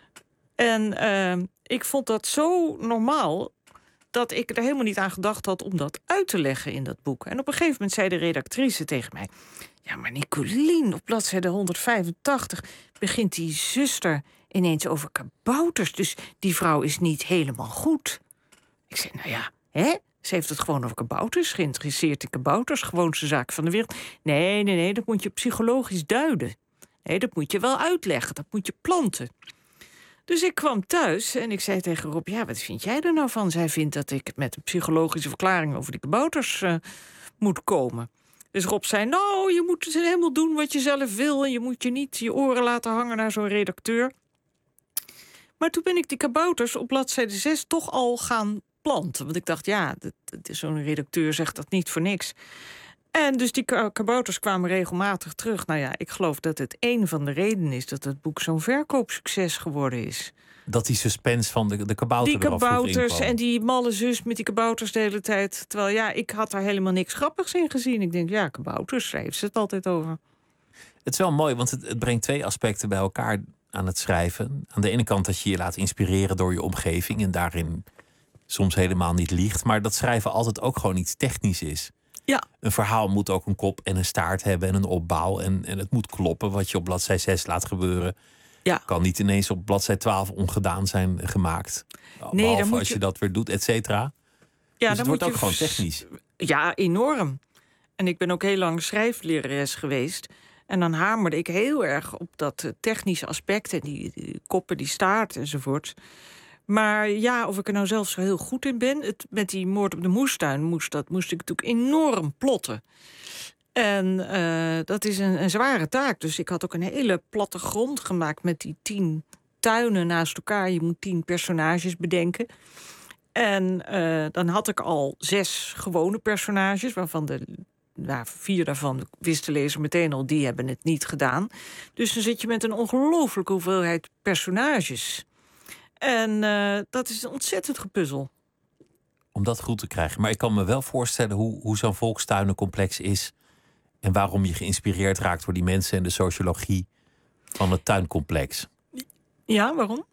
En uh, ik vond dat zo normaal... dat ik er helemaal niet aan gedacht had om dat uit te leggen in dat boek. En op een gegeven moment zei de redactrice tegen mij... ja, maar Nicolien, op bladzijde honderdvijfentachtig... begint die zuster ineens over kabouters. Dus die vrouw is niet helemaal goed. Ik zei, nou ja, hè? Ze heeft het gewoon over kabouters, geïnteresseerd in kabouters. Gewoonste zaak van de wereld. Nee, nee, nee, dat moet je psychologisch duiden. Nee, dat moet je wel uitleggen, dat moet je planten. Dus ik kwam thuis en ik zei tegen Rob... ja, wat vind jij er nou van? Zij vindt dat ik met een psychologische verklaring... over die kabouters uh, moet komen. Dus Rob zei, nou, je moet helemaal doen wat je zelf wil... en je moet je niet je oren laten hangen naar zo'n redacteur. Maar toen ben ik die kabouters op bladzijde zes toch al gaan planten. Want ik dacht, ja, zo'n redacteur zegt dat niet voor niks. En dus die kabouters kwamen regelmatig terug. Nou ja, ik geloof dat het een van de redenen is... dat het boek zo'n verkoopsucces geworden is. Dat die suspense van de, de kabouter Die kabouters en en die malle zus met die kabouters de hele tijd. Terwijl ja, ik had daar helemaal niks grappigs in gezien. Ik denk, ja, kabouters, daar heeft ze het altijd over. Het is wel mooi, want het, het brengt twee aspecten bij elkaar aan het schrijven. Aan de ene kant dat je je laat inspireren door je omgeving... en daarin soms helemaal niet liegt. Maar dat schrijven altijd ook gewoon iets technisch is. Ja. Een verhaal moet ook een kop en een staart hebben en een opbouw. En, en het moet kloppen wat je op bladzij zes laat gebeuren. Ja. Kan niet ineens op bladzij twaalf ongedaan zijn gemaakt. Nee, behalve moet als je... je dat weer doet, et cetera. Ja, dus het wordt ook je... gewoon technisch. Ja, enorm. En ik ben ook heel lang schrijflerares geweest. En dan hamerde ik heel erg op dat uh, technische aspect... en die, die koppen, die staart enzovoort. Maar ja, of ik er nou zelf zo heel goed in ben... Het, met die moord op de moestuin moest, dat moest ik natuurlijk enorm plotten. En uh, dat is een, een zware taak. Dus ik had ook een hele platte grond gemaakt... met die tien tuinen naast elkaar. Je moet tien personages bedenken. En uh, dan had ik al zes gewone personages... waarvan de nou, vier daarvan wist de lezer meteen al... die hebben het niet gedaan. Dus dan zit je met een ongelooflijke hoeveelheid personages... En uh, dat is een ontzettend gepuzzel. Om dat goed te krijgen. Maar ik kan me wel voorstellen hoe, hoe zo'n volkstuinencomplex is... en waarom je geïnspireerd raakt door die mensen... en de sociologie van het tuincomplex. Ja, waarom?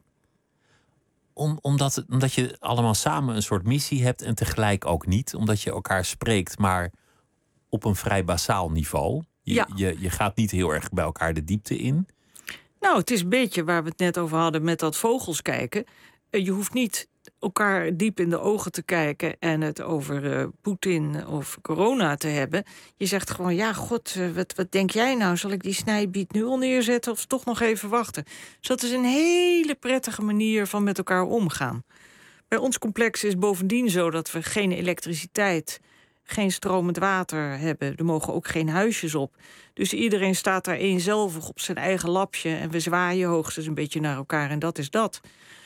Om, omdat, omdat je allemaal samen een soort missie hebt... en tegelijk ook niet. Omdat je elkaar spreekt, maar op een vrij basaal niveau. Je, ja. je, je gaat niet heel erg bij elkaar de diepte in... Nou, het is een beetje waar we het net over hadden met dat vogels kijken. Je hoeft niet elkaar diep in de ogen te kijken... en het over uh, Poetin of corona te hebben. Je zegt gewoon, ja, god, uh, wat, wat denk jij nou? Zal ik die snijbiet nu al neerzetten of toch nog even wachten? Dus dat is een hele prettige manier van met elkaar omgaan. Bij ons complex is bovendien zo dat we geen elektriciteit... geen stromend water hebben. Er mogen ook geen huisjes op. Dus iedereen staat daar eenzelvig op zijn eigen lapje... en we zwaaien hoogstens een beetje naar elkaar en dat is dat.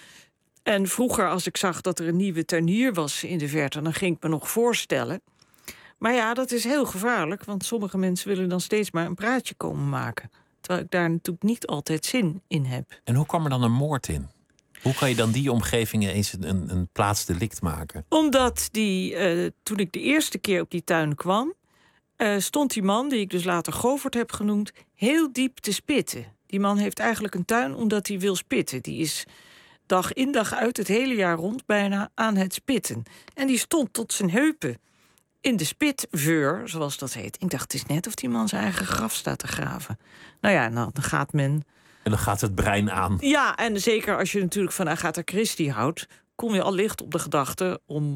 En vroeger, als ik zag dat er een nieuwe tuinier was in de verte... dan ging ik me nog voorstellen. Maar ja, dat is heel gevaarlijk... want sommige mensen willen dan steeds maar een praatje komen maken. Terwijl ik daar natuurlijk niet altijd zin in heb. En hoe kwam er dan een moord in? Hoe kan je dan die omgevingen eens een, een plaatsdelict maken? Omdat die, uh, toen ik de eerste keer op die tuin kwam... Uh, stond die man, die ik dus later Govert heb genoemd... heel diep te spitten. Die man heeft eigenlijk een tuin omdat hij wil spitten. Die is dag in dag uit het hele jaar rond bijna aan het spitten. En die stond tot zijn heupen in de spitveur, zoals dat heet. Ik dacht, het is net of die man zijn eigen graf staat te graven. Nou ja, nou, dan gaat men... En dan gaat het brein aan. Ja, en zeker als je natuurlijk van Agatha Christie houdt... kom je al licht op de gedachte om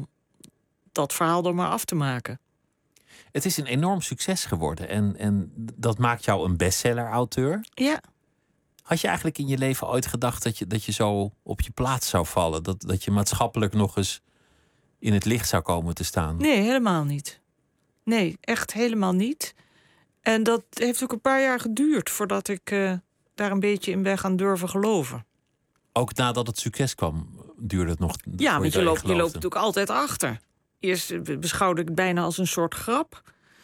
dat verhaal er maar af te maken. Het is een enorm succes geworden. En, en dat maakt jou een bestseller-auteur. Ja. Had je eigenlijk in je leven ooit gedacht dat je, dat je zo op je plaats zou vallen? Dat, dat je maatschappelijk nog eens in het licht zou komen te staan? Nee, helemaal niet. Nee, echt helemaal niet. En dat heeft ook een paar jaar geduurd voordat ik... Uh, daar een beetje in ben gaan durven geloven. Ook nadat het succes kwam, duurde het nog? Ja, want je loopt, je loopt natuurlijk altijd achter. Eerst beschouwde ik het bijna als een soort grap.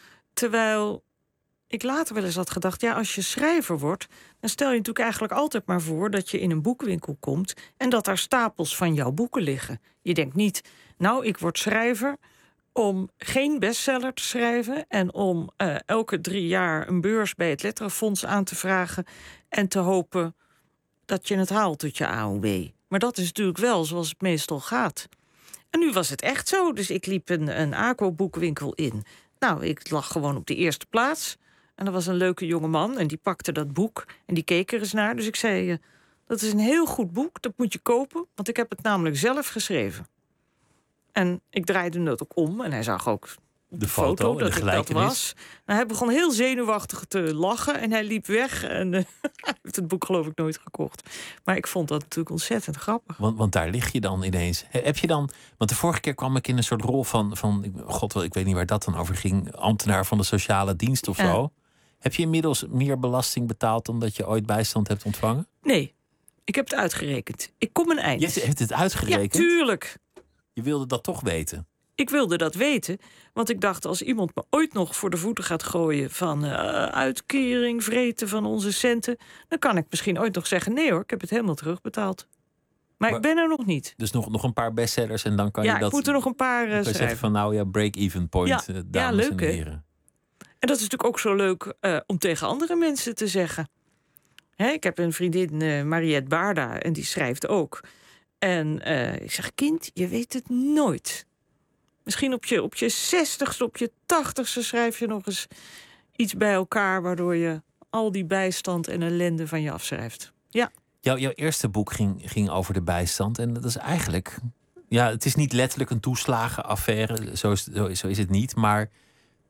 Terwijl ik later wel eens had gedacht... ja, als je schrijver wordt, dan stel je natuurlijk eigenlijk altijd maar voor... dat je in een boekwinkel komt en dat daar stapels van jouw boeken liggen. Je denkt niet, nou, ik word schrijver... om geen bestseller te schrijven... en om uh, elke drie jaar een beurs bij het Letterenfonds aan te vragen... en te hopen dat je het haalt tot je A O W. Maar dat is natuurlijk wel zoals het meestal gaat. En nu was het echt zo. Dus ik liep een, een A C O-boekwinkel in. Nou, ik lag gewoon op de eerste plaats. En er was een leuke jongeman en die pakte dat boek... en die keek er eens naar. Dus ik zei, uh, dat is een heel goed boek, dat moet je kopen... want ik heb het namelijk zelf geschreven. En ik draaide het ook om en hij zag ook de, de foto, foto dat ik dat was. Nou, hij begon heel zenuwachtig te lachen en hij liep weg. En uh, hij heeft het boek geloof ik nooit gekocht. Maar ik vond dat natuurlijk ontzettend grappig. Want, want daar lig je dan ineens. Heb je dan, want de vorige keer kwam ik in een soort rol van... van god, ik weet niet waar dat dan over ging... ambtenaar van de sociale dienst of ja. zo. Heb je inmiddels meer belasting betaald... omdat je ooit bijstand hebt ontvangen? Nee, ik heb het uitgerekend. Ik kom een eind. Je hebt het uitgerekend? Ja, tuurlijk. Je wilde dat toch weten? Ik wilde dat weten, want ik dacht... als iemand me ooit nog voor de voeten gaat gooien... van uh, uitkering, vreten van onze centen... dan kan ik misschien ooit nog zeggen... nee hoor, ik heb het helemaal terugbetaald. Maar, maar ik ben er nog niet. Dus nog, nog een paar bestsellers en dan kan ja, je dat... Ja, ik moet er nog een paar uh, schrijven. zeggen van nou ja, break-even point, ja, uh, dames ja, leuk, en heren. Hè? En dat is natuurlijk ook zo leuk uh, om tegen andere mensen te zeggen. Hè, ik heb een vriendin, uh, Mariette Baarda, en die schrijft ook... En uh, ik zeg, kind, je weet het nooit. Misschien op je, op je zestigste, op je tachtigste schrijf je nog eens iets bij elkaar... waardoor je al die bijstand en ellende van je afschrijft. Ja. Jouw, jouw eerste boek ging, ging over de bijstand. En dat is eigenlijk... Ja, het is niet letterlijk een toeslagenaffaire. Zo is, zo, zo is het niet. Maar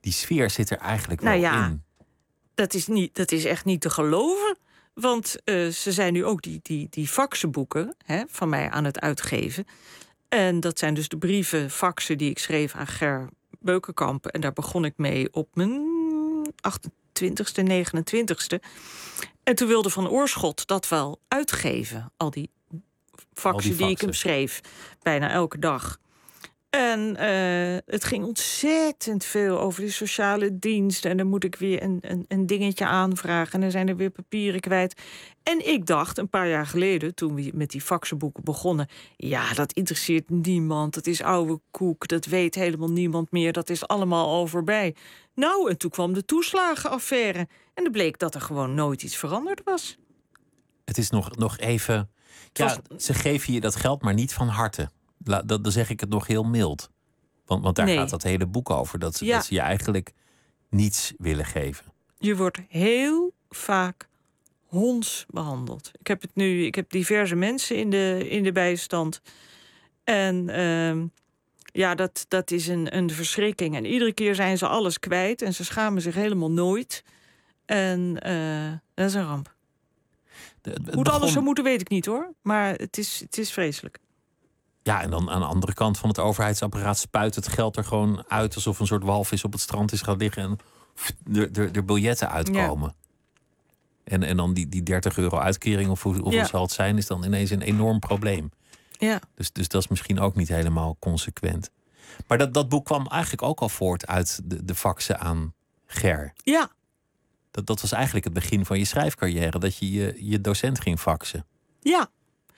die sfeer zit er eigenlijk wel Nou ja, in. Dat is, niet, dat is echt niet te geloven. Want uh, ze zijn nu ook die, die, die faxenboeken hè, van mij aan het uitgeven. En dat zijn dus de brieven, faxen die ik schreef aan Ger Beukenkamp. En daar begon ik mee op mijn achtentwintigste, negenentwintigste. En toen wilde Van Oorschot dat wel uitgeven. Al die faxen, Al die die ik faxen. hem schreef, bijna elke dag. En uh, het ging ontzettend veel over die sociale dienst. En dan moet ik weer een, een, een dingetje aanvragen. En dan zijn er weer papieren kwijt. En ik dacht een paar jaar geleden, toen we met die faxenboeken begonnen... ja, dat interesseert niemand. Dat is oude koek. Dat weet helemaal niemand meer. Dat is allemaal al voorbij. Nou, en toen kwam de toeslagenaffaire. En dan bleek dat er gewoon nooit iets veranderd was. Het is nog, nog even... Ja, was... ze geven je dat geld, maar niet van harte. La, dat, dan zeg ik het nog heel mild. Want, want daar nee. gaat dat hele boek over. Dat ze, ja. dat ze je eigenlijk niets willen geven. Je wordt heel vaak honds behandeld. Ik heb het nu, ik heb diverse mensen in de, in de bijstand. En uh, ja, dat, dat is een, een verschrikking. En iedere keer zijn ze alles kwijt. En ze schamen zich helemaal nooit. En uh, dat is een ramp. De, het Hoe het begon... anders zou moeten, weet ik niet hoor. Maar het is, het is vreselijk. Ja, en dan aan de andere kant van het overheidsapparaat spuit het geld er gewoon uit alsof een soort walvis op het strand is gaan liggen en pff, er, er, er biljetten uitkomen. Ja. En, en dan die, die dertig euro uitkering of hoe, hoeveel ja. zal het zijn, is dan ineens een enorm probleem. Ja. Dus, dus dat is misschien ook niet helemaal consequent. Maar dat, dat boek kwam eigenlijk ook al voort uit de, de faxen aan Ger. Ja. Dat, dat was eigenlijk het begin van je schrijfcarrière, dat je je, je docent ging faxen. Ja.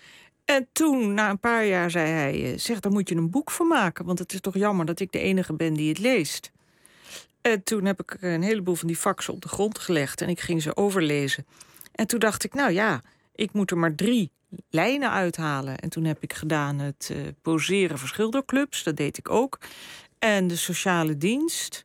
En toen, na een paar jaar, zei hij... zeg, daar moet je een boek van maken. Want het is toch jammer dat ik de enige ben die het leest. En toen heb ik een heleboel van die faxen op de grond gelegd. En ik ging ze overlezen. En toen dacht ik, nou ja, ik moet er maar drie lijnen uithalen. En toen heb ik gedaan het uh, poseren voor schilderclubs. Dat deed ik ook. En de sociale dienst.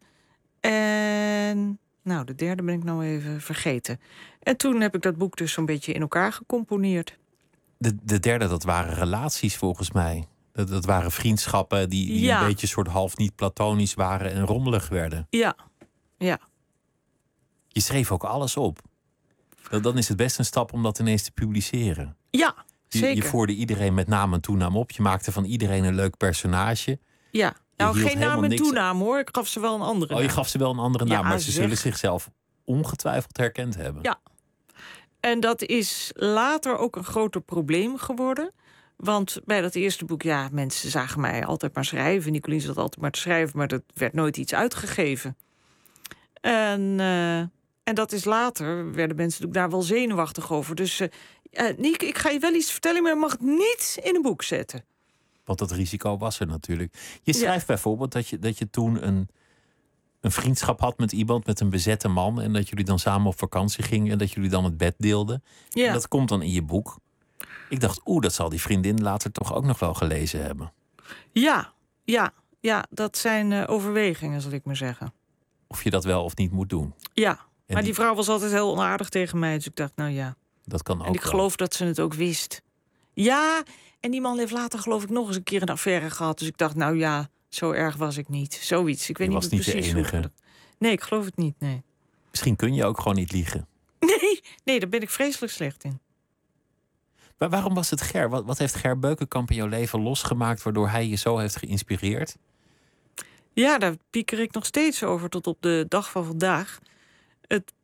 En... nou, de derde ben ik nou even vergeten. En toen heb ik dat boek dus zo'n beetje in elkaar gecomponeerd. De, de derde, dat waren relaties volgens mij. Dat, dat waren vriendschappen die, die ja. een beetje soort half niet platonisch waren en rommelig werden. Ja, ja. Je schreef ook alles op. Dan, dan is het best een stap om dat ineens te publiceren. Ja, zeker. Je, je voerde iedereen met naam en toenaam op. Je maakte van iedereen een leuk personage. Ja, nou geen naam en niks... toenaam hoor. Ik gaf ze wel een andere naam. Oh, je naam. gaf ze wel een andere naam, ja, maar ze zeg. zullen zichzelf ongetwijfeld herkend hebben. Ja. En dat is later ook een groter probleem geworden. Want bij dat eerste boek, ja, mensen zagen mij altijd maar schrijven. Nicolien zat altijd maar te schrijven, maar er werd nooit iets uitgegeven. En, uh, en dat is later, werden mensen daar wel zenuwachtig over. Dus uh, uh, Niek, ik ga je wel iets vertellen, maar je mag het niet in een boek zetten. Want dat risico was er natuurlijk. Je schrijft ja. bijvoorbeeld dat je, dat je toen een... een vriendschap had met iemand, met een bezette man... en dat jullie dan samen op vakantie gingen... en dat jullie dan het bed deelden. Ja. En dat komt dan in je boek. Ik dacht, oeh, dat zal die vriendin later toch ook nog wel gelezen hebben. Ja, ja, ja, dat zijn uh, overwegingen, zal ik maar zeggen. Of je dat wel of niet moet doen. Ja, en maar die... die vrouw was altijd heel onaardig tegen mij. Dus ik dacht, nou ja. Dat kan ook En ik wel. geloof dat ze het ook wist. Ja, en die man heeft later geloof ik nog eens een keer een affaire gehad. Dus ik dacht, nou ja... zo erg was ik niet. Zoiets. Ik weet je niet, was niet precies de enige. Hoe... Nee, ik geloof het niet, nee. Misschien kun je ook gewoon niet liegen. Nee, nee, daar ben ik vreselijk slecht in. Maar waarom was het Ger? Wat, wat heeft Ger Beukenkamp in jouw leven losgemaakt... waardoor hij je zo heeft geïnspireerd? Ja, daar pieker ik nog steeds over tot op de dag van vandaag. Het...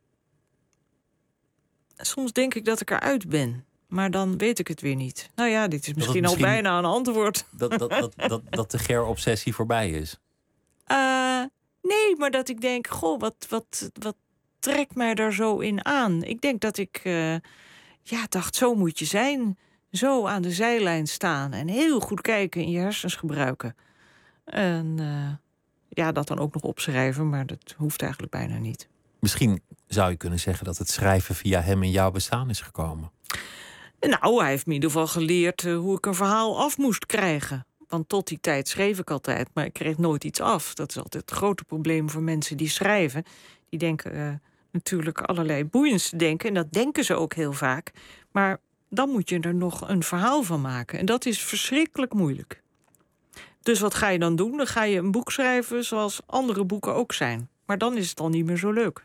Soms denk ik dat ik eruit ben. Maar dan weet ik het weer niet. Nou ja, dit is misschien, misschien... al bijna een antwoord. Dat, dat, dat, dat, dat de Ger-obsessie voorbij is? Uh, nee, maar dat ik denk... goh, wat, wat, wat trekt mij daar zo in aan? Ik denk dat ik uh, ja, dacht, zo moet je zijn. Zo aan de zijlijn staan. En heel goed kijken en je hersens gebruiken. En uh, ja, dat dan ook nog opschrijven. Maar dat hoeft eigenlijk bijna niet. Misschien zou je kunnen zeggen dat het schrijven via hem in jouw bestaan is gekomen. Nou, hij heeft me in ieder geval geleerd uh, hoe ik een verhaal af moest krijgen. Want tot die tijd schreef ik altijd, maar ik kreeg nooit iets af. Dat is altijd het grote probleem voor mensen die schrijven. Die denken uh, natuurlijk allerlei boeiends te denken. En dat denken ze ook heel vaak. Maar dan moet je er nog een verhaal van maken. En dat is verschrikkelijk moeilijk. Dus wat ga je dan doen? Dan ga je een boek schrijven zoals andere boeken ook zijn. Maar dan is het al niet meer zo leuk.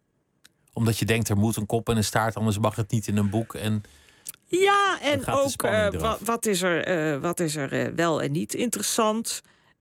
Omdat je denkt, er moet een kop en een staart, anders mag het niet in een boek. En ja, en gaat de ook spanning uh, eraf. wat, wat is er, uh, wat is er uh, wel en niet interessant.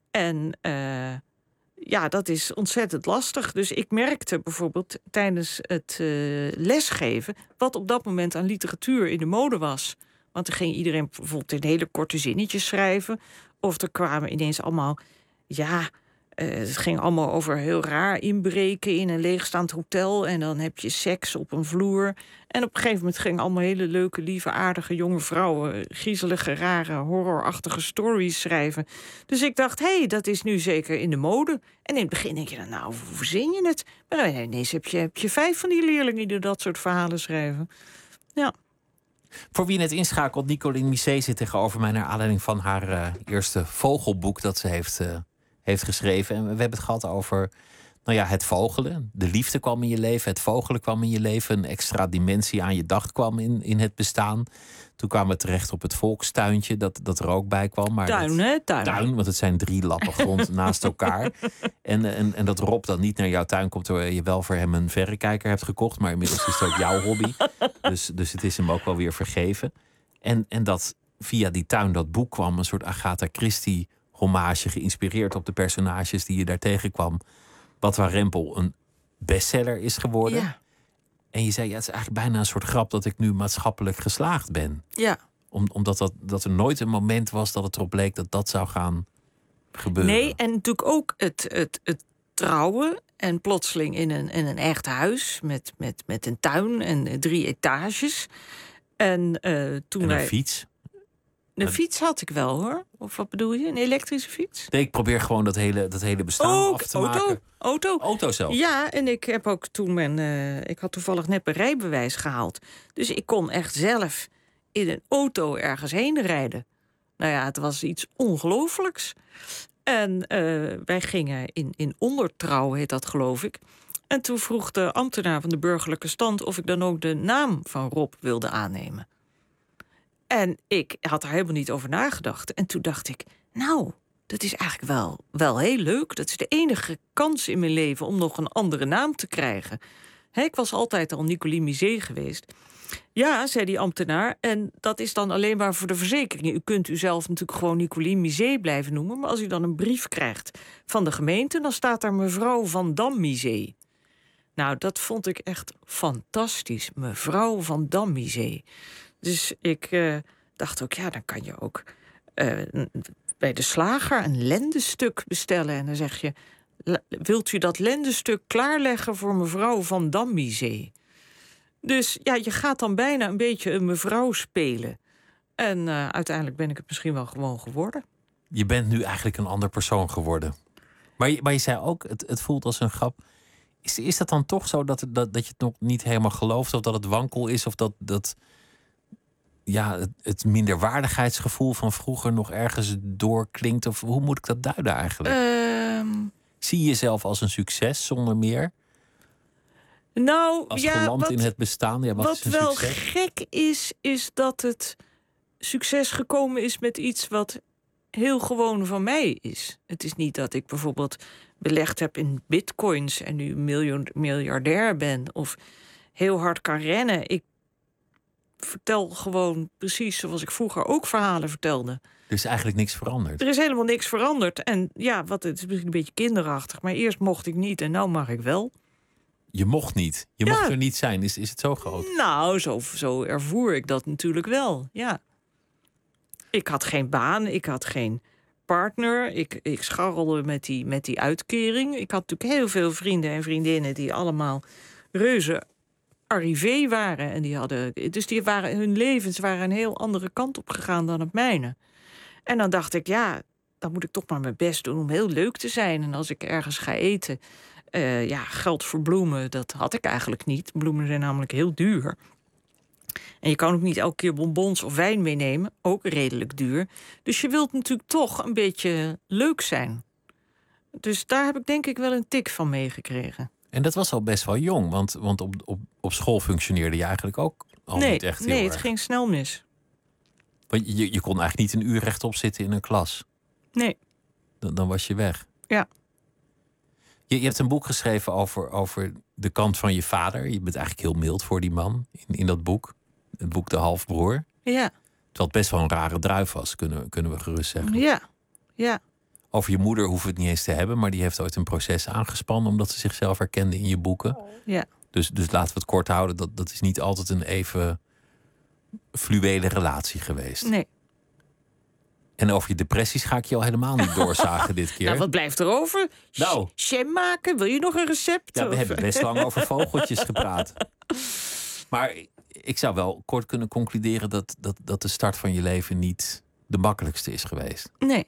En uh, ja, dat is ontzettend lastig. Dus ik merkte bijvoorbeeld tijdens het uh, lesgeven wat op dat moment aan literatuur in de mode was. Want er ging iedereen bijvoorbeeld in hele korte zinnetjes schrijven. Of er kwamen ineens allemaal, ja, uh, het ging allemaal over heel raar inbreken in een leegstaand hotel. En dan heb je seks op een vloer. En op een gegeven moment gingen allemaal hele leuke, lieve, aardige jonge vrouwen griezelige, rare, horrorachtige stories schrijven. Dus ik dacht, hé, hey, dat is nu zeker in de mode. En in het begin denk je dan, nou, hoe verzin je het? Maar ineens heb je, heb je vijf van die leerlingen die dat soort verhalen schrijven. Ja. Voor wie net inschakelt, Nicoline Misé zit tegenover mij naar aanleiding van haar uh, eerste vogelboek dat ze heeft, uh, heeft geschreven. En we hebben het gehad over, nou ja, het vogelen. De liefde kwam in je leven, het vogelen kwam in je leven. Een extra dimensie aan je dag kwam in, in het bestaan. Toen kwamen we terecht op het volkstuintje, dat, dat er ook bij kwam. Maar tuin, dat, hè? Tuin. Tuin, want het zijn drie lappen grond naast elkaar. En, en, en dat Rob dan niet naar jouw tuin komt, terwijl je wel voor hem een verrekijker hebt gekocht. Maar inmiddels is het ook jouw hobby. Dus, dus het is hem ook wel weer vergeven. En, en dat via die tuin dat boek kwam, een soort Agatha Christie hommage, geïnspireerd op de personages die je daar tegenkwam. Wat Warempel een bestseller is geworden. Ja. En je zei, ja, het is eigenlijk bijna een soort grap dat ik nu maatschappelijk geslaagd ben. Ja. Om, omdat dat, dat er nooit een moment was dat het erop leek dat dat zou gaan gebeuren. Nee, en natuurlijk ook het, het, het trouwen. En plotseling in een, in een echt huis met, met, met een tuin en drie etages. En uh, toen en een wij... fiets. Een fiets had ik wel, hoor. Of wat bedoel je? Een elektrische fiets? Nee, ik probeer gewoon dat hele, dat hele bestaan ook af te auto, maken. Auto. Auto zelf. Ja, en ik heb ook toen mijn... Uh, ik had toevallig net mijn rijbewijs gehaald. Dus ik kon echt zelf in een auto ergens heen rijden. Nou ja, het was iets ongelooflijks. En uh, wij gingen in, in ondertrouw, heet dat, geloof ik. En toen vroeg de ambtenaar van de burgerlijke stand of ik dan ook de naam van Rob wilde aannemen. En ik had daar helemaal niet over nagedacht. En toen dacht ik, nou, dat is eigenlijk wel, wel heel leuk. Dat is de enige kans in mijn leven om nog een andere naam te krijgen. He, ik was altijd al Nicoline Misé geweest. Ja, zei die ambtenaar, en dat is dan alleen maar voor de verzekering. U kunt uzelf natuurlijk gewoon Nicoline Misé blijven noemen, maar als u dan een brief krijgt van de gemeente, dan staat daar mevrouw Van Dam Misé. Nou, dat vond ik echt fantastisch. Mevrouw Van Dam Misé. Dus ik uh, dacht ook, ja, dan kan je ook uh, bij de slager een lendenstuk bestellen. En dan zeg je, wilt u dat lendenstuk klaarleggen voor mevrouw Van Dam Misé? Dus ja, je gaat dan bijna een beetje een mevrouw spelen. En uh, uiteindelijk ben ik het misschien wel gewoon geworden. Je bent nu eigenlijk een ander persoon geworden. Maar je, maar je zei ook, het, het voelt als een grap. Is, is dat dan toch zo dat, dat, dat je het nog niet helemaal gelooft? Of dat het wankel is? Of dat, dat ja, het, het minderwaardigheidsgevoel van vroeger nog ergens doorklinkt? Of hoe moet ik dat duiden eigenlijk? Uh, Zie je jezelf als een succes zonder meer? Nou, als ja, geland wat, in het bestaan. Ja, wat wat is een wel succes? gek is, is dat het succes gekomen is met iets wat heel gewoon van mij is. Het is niet dat ik bijvoorbeeld belegd heb in bitcoins en nu miljoen, miljardair ben of heel hard kan rennen. Ik vertel gewoon precies zoals ik vroeger ook verhalen vertelde. Er is eigenlijk niks veranderd. Er is helemaal niks veranderd. En ja, wat, het is misschien een beetje kinderachtig, maar eerst mocht ik niet en nou mag ik wel. Je mocht niet. Je Ja. mocht er niet zijn. Is, is het zo groot? Nou, zo, zo ervoer ik dat natuurlijk wel, ja. Ik had geen baan, ik had geen partner. Ik, ik scharrelde met die, met die uitkering. Ik had natuurlijk heel veel vrienden en vriendinnen die allemaal reuze arrivé waren. En die hadden, dus die waren, hun levens waren een heel andere kant op gegaan dan het mijne. En dan dacht ik, ja, dan moet ik toch maar mijn best doen om heel leuk te zijn. En als ik ergens ga eten, uh, ja, geld voor bloemen, dat had ik eigenlijk niet. Bloemen zijn namelijk heel duur. En je kan ook niet elke keer bonbons of wijn meenemen, ook redelijk duur. Dus je wilt natuurlijk toch een beetje leuk zijn. Dus daar heb ik denk ik wel een tik van meegekregen. En dat was al best wel jong, want, want op, op, op school functioneerde je eigenlijk ook al nee, niet echt heel Nee, erg. het ging snel mis. Want je, je kon eigenlijk niet een uur rechtop zitten in een klas. Nee. Dan, dan was je weg. Ja. Je Je, je hebt een boek geschreven over, over de kant van je vader. Je bent eigenlijk heel mild voor die man in, in dat boek. Het boek De Halfbroer. Ja. Terwijl het best wel een rare druif was, kunnen, kunnen we gerust zeggen. Ja, ja. Over je moeder hoeven we het niet eens te hebben, maar die heeft ooit een proces aangespannen omdat ze zichzelf herkende in je boeken. Ja. Dus, dus laten we het kort houden. Dat, dat is niet altijd een even fluwele relatie geweest. Nee. En over je depressies ga ik je al helemaal niet doorzagen dit keer. Nou, wat blijft er over? Nou. Jam maken? Wil je nog een recept? Ja, we of? hebben best lang over vogeltjes gepraat. Maar ik zou wel kort kunnen concluderen dat, dat, dat de start van je leven niet de makkelijkste is geweest. Nee.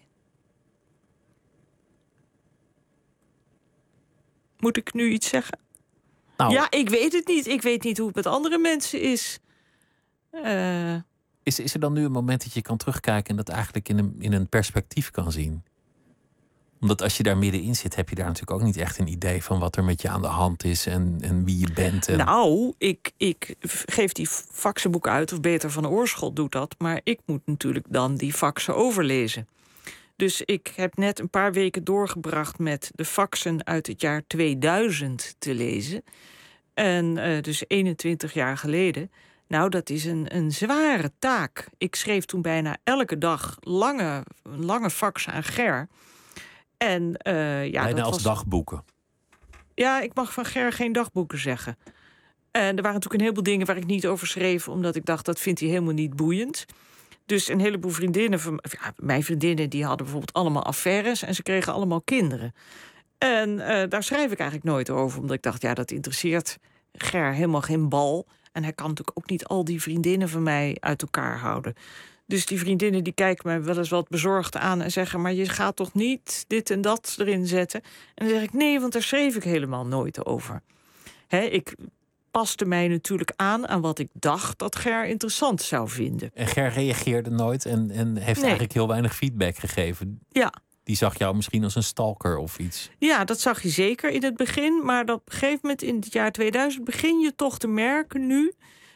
Moet ik nu iets zeggen? Nou, Ja, ik weet het niet. Ik weet niet hoe het met andere mensen is. Uh... is, is er dan nu een moment dat je kan terugkijken en dat eigenlijk in een, in een perspectief kan zien? Omdat als je daar middenin zit, heb je daar natuurlijk ook niet echt een idee van wat er met je aan de hand is en, en wie je bent. En... Nou, ik, ik geef die faxenboeken uit, of beter Van Oorschot doet dat. Maar ik moet natuurlijk dan die faxen overlezen. Dus ik heb net een paar weken doorgebracht met de faxen uit het jaar tweeduizend te lezen. En uh, dus eenentwintig jaar geleden. Nou, dat is een, een zware taak. Ik schreef toen bijna elke dag lange, lange faxen aan Ger. En, uh, ja, bijna dat als was... dagboeken. Ja, ik mag van Ger geen dagboeken zeggen. En er waren natuurlijk een heleboel dingen waar ik niet over schreef, omdat ik dacht, dat vindt hij helemaal niet boeiend. Dus een heleboel vriendinnen van ja, mijn vriendinnen, die hadden bijvoorbeeld allemaal affaires en ze kregen allemaal kinderen. En uh, daar schrijf ik eigenlijk nooit over, omdat ik dacht, ja, dat interesseert Ger helemaal geen bal. En hij kan natuurlijk ook niet al die vriendinnen van mij uit elkaar houden. Dus die vriendinnen die kijken me wel eens wat bezorgd aan en zeggen, maar je gaat toch niet dit en dat erin zetten? En dan zeg ik, nee, want daar schreef ik helemaal nooit over. Hè, ik paste mij natuurlijk aan aan wat ik dacht dat Ger interessant zou vinden. En Ger reageerde nooit en, en heeft Nee. eigenlijk heel weinig feedback gegeven. Ja. Die zag jou misschien als een stalker of iets. Ja, dat zag je zeker in het begin. Maar op een gegeven moment in het jaar tweeduizend begin je toch te merken nu.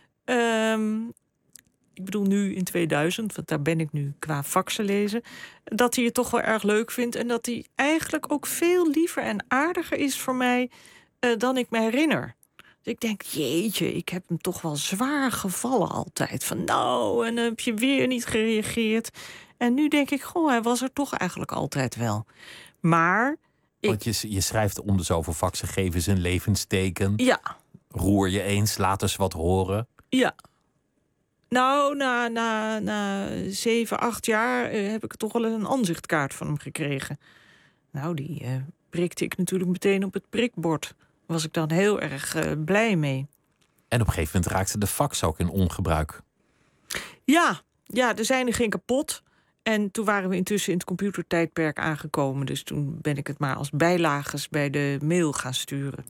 Um, ik bedoel nu in tweeduizend, want daar ben ik nu qua faxen lezen. Dat hij het toch wel erg leuk vindt. En dat hij eigenlijk ook veel liever en aardiger is voor mij uh, dan ik me herinner. Dus ik denk, jeetje, ik heb hem toch wel zwaar gevallen altijd. Van nou, en dan heb je weer niet gereageerd. En nu denk ik, goh, hij was er toch eigenlijk altijd wel. Maar... Ik... Want je, je schrijft om de zoveel faxen, geven ze een levensteken. Ja. Roer je eens, laat eens wat horen. Ja. Nou, na, na, na zeven, acht jaar uh, heb ik toch wel een aanzichtkaart van hem gekregen. Nou, die uh, prikte ik natuurlijk meteen op het prikbord. Daar was ik dan heel erg uh, blij mee. En op een gegeven moment raakte de fax ook in ongebruik. Ja, ja, er zijn er geen kapot. En toen waren we intussen in het computertijdperk aangekomen. Dus toen ben ik het maar als bijlages bij de mail gaan sturen.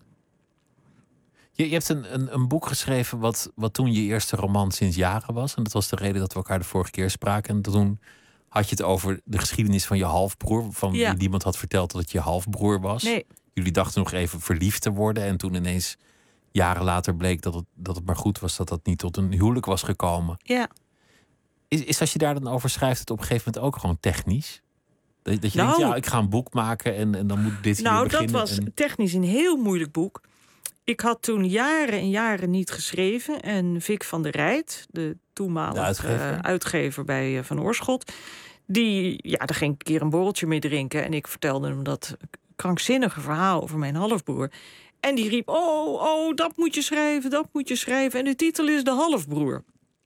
Je, je hebt een, een, een boek geschreven wat, wat toen je eerste roman sinds jaren was. En dat was de reden dat we elkaar de vorige keer spraken. En toen had je het over de geschiedenis van je halfbroer. Van ja. wie niemand had verteld dat het je halfbroer was. Nee. Jullie dachten nog even verliefd te worden. En toen ineens jaren later bleek dat het, dat het maar goed was dat dat niet tot een huwelijk was gekomen. Ja. Is, is als je daar dan over schrijft het op een gegeven moment ook gewoon technisch? Dat, dat je nou, denkt, ja, ik ga een boek maken en, en dan moet dit nou, hier beginnen. Nou, dat was en... technisch een heel moeilijk boek. Ik had toen jaren en jaren niet geschreven. En Vic van der Rijt, de toenmalige de uitgever. Uh, uitgever bij uh, Van Oorschot... die, ja, daar ging ik een keer een borreltje mee drinken. En ik vertelde hem dat krankzinnige verhaal over mijn halfbroer. En die riep, oh, oh, dat moet je schrijven, dat moet je schrijven. En de titel is De Halfbroer.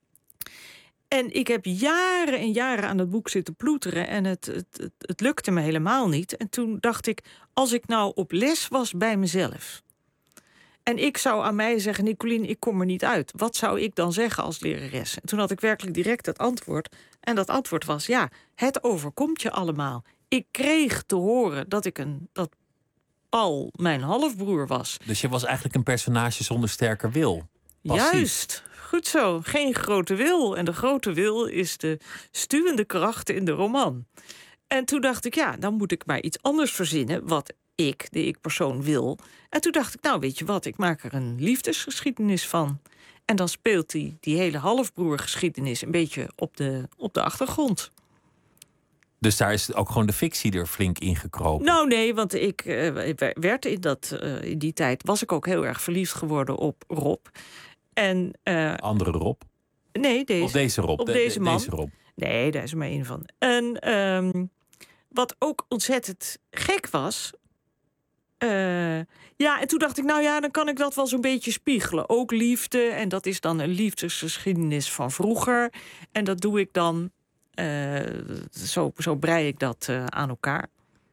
En ik heb jaren en jaren aan het boek zitten ploeteren... en het, het, het, het lukte me helemaal niet. En toen dacht ik, als ik nou op les was bij mezelf... en ik zou aan mij zeggen, Nicolien, ik kom er niet uit. Wat zou ik dan zeggen als lerares? En toen had ik werkelijk direct het antwoord. En dat antwoord was, ja, het overkomt je allemaal. Ik kreeg te horen dat ik een... dat Paul mijn halfbroer was. Dus je was eigenlijk een personage zonder sterke wil. Passief. Juist. Goed zo, geen grote wil. En de grote wil is de stuwende kracht in de roman. En toen dacht ik, ja, dan moet ik maar iets anders verzinnen... wat ik, de ik-persoon, wil. En toen dacht ik, nou, weet je wat, ik maak er een liefdesgeschiedenis van. En dan speelt die, die hele halfbroergeschiedenis... een beetje op de, op de achtergrond. Dus daar is ook gewoon de fictie er flink ingekropen. Nou nee, want ik uh, werd in, dat, uh, in die tijd... was ik ook heel erg verliefd geworden op Rob. En, uh, Andere Rob? Nee, deze. Op deze Rob? Op de, deze man. Deze Rob. Nee, daar is er maar één van. En um, wat ook ontzettend gek was... Uh, ja, en toen dacht ik, nou ja, dan kan ik dat wel zo'n beetje spiegelen. Ook liefde, en dat is dan een liefdesgeschiedenis van vroeger. En dat doe ik dan... Uh, zo, zo brei ik dat uh, aan elkaar.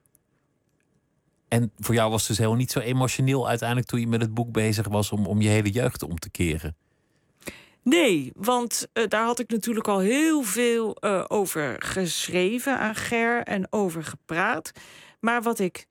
En voor jou was het dus helemaal niet zo emotioneel uiteindelijk toen je met het boek bezig was om, om je hele jeugd om te keren? Nee, want uh, daar had ik natuurlijk al heel veel uh, over geschreven aan Ger en over gepraat. Maar wat ik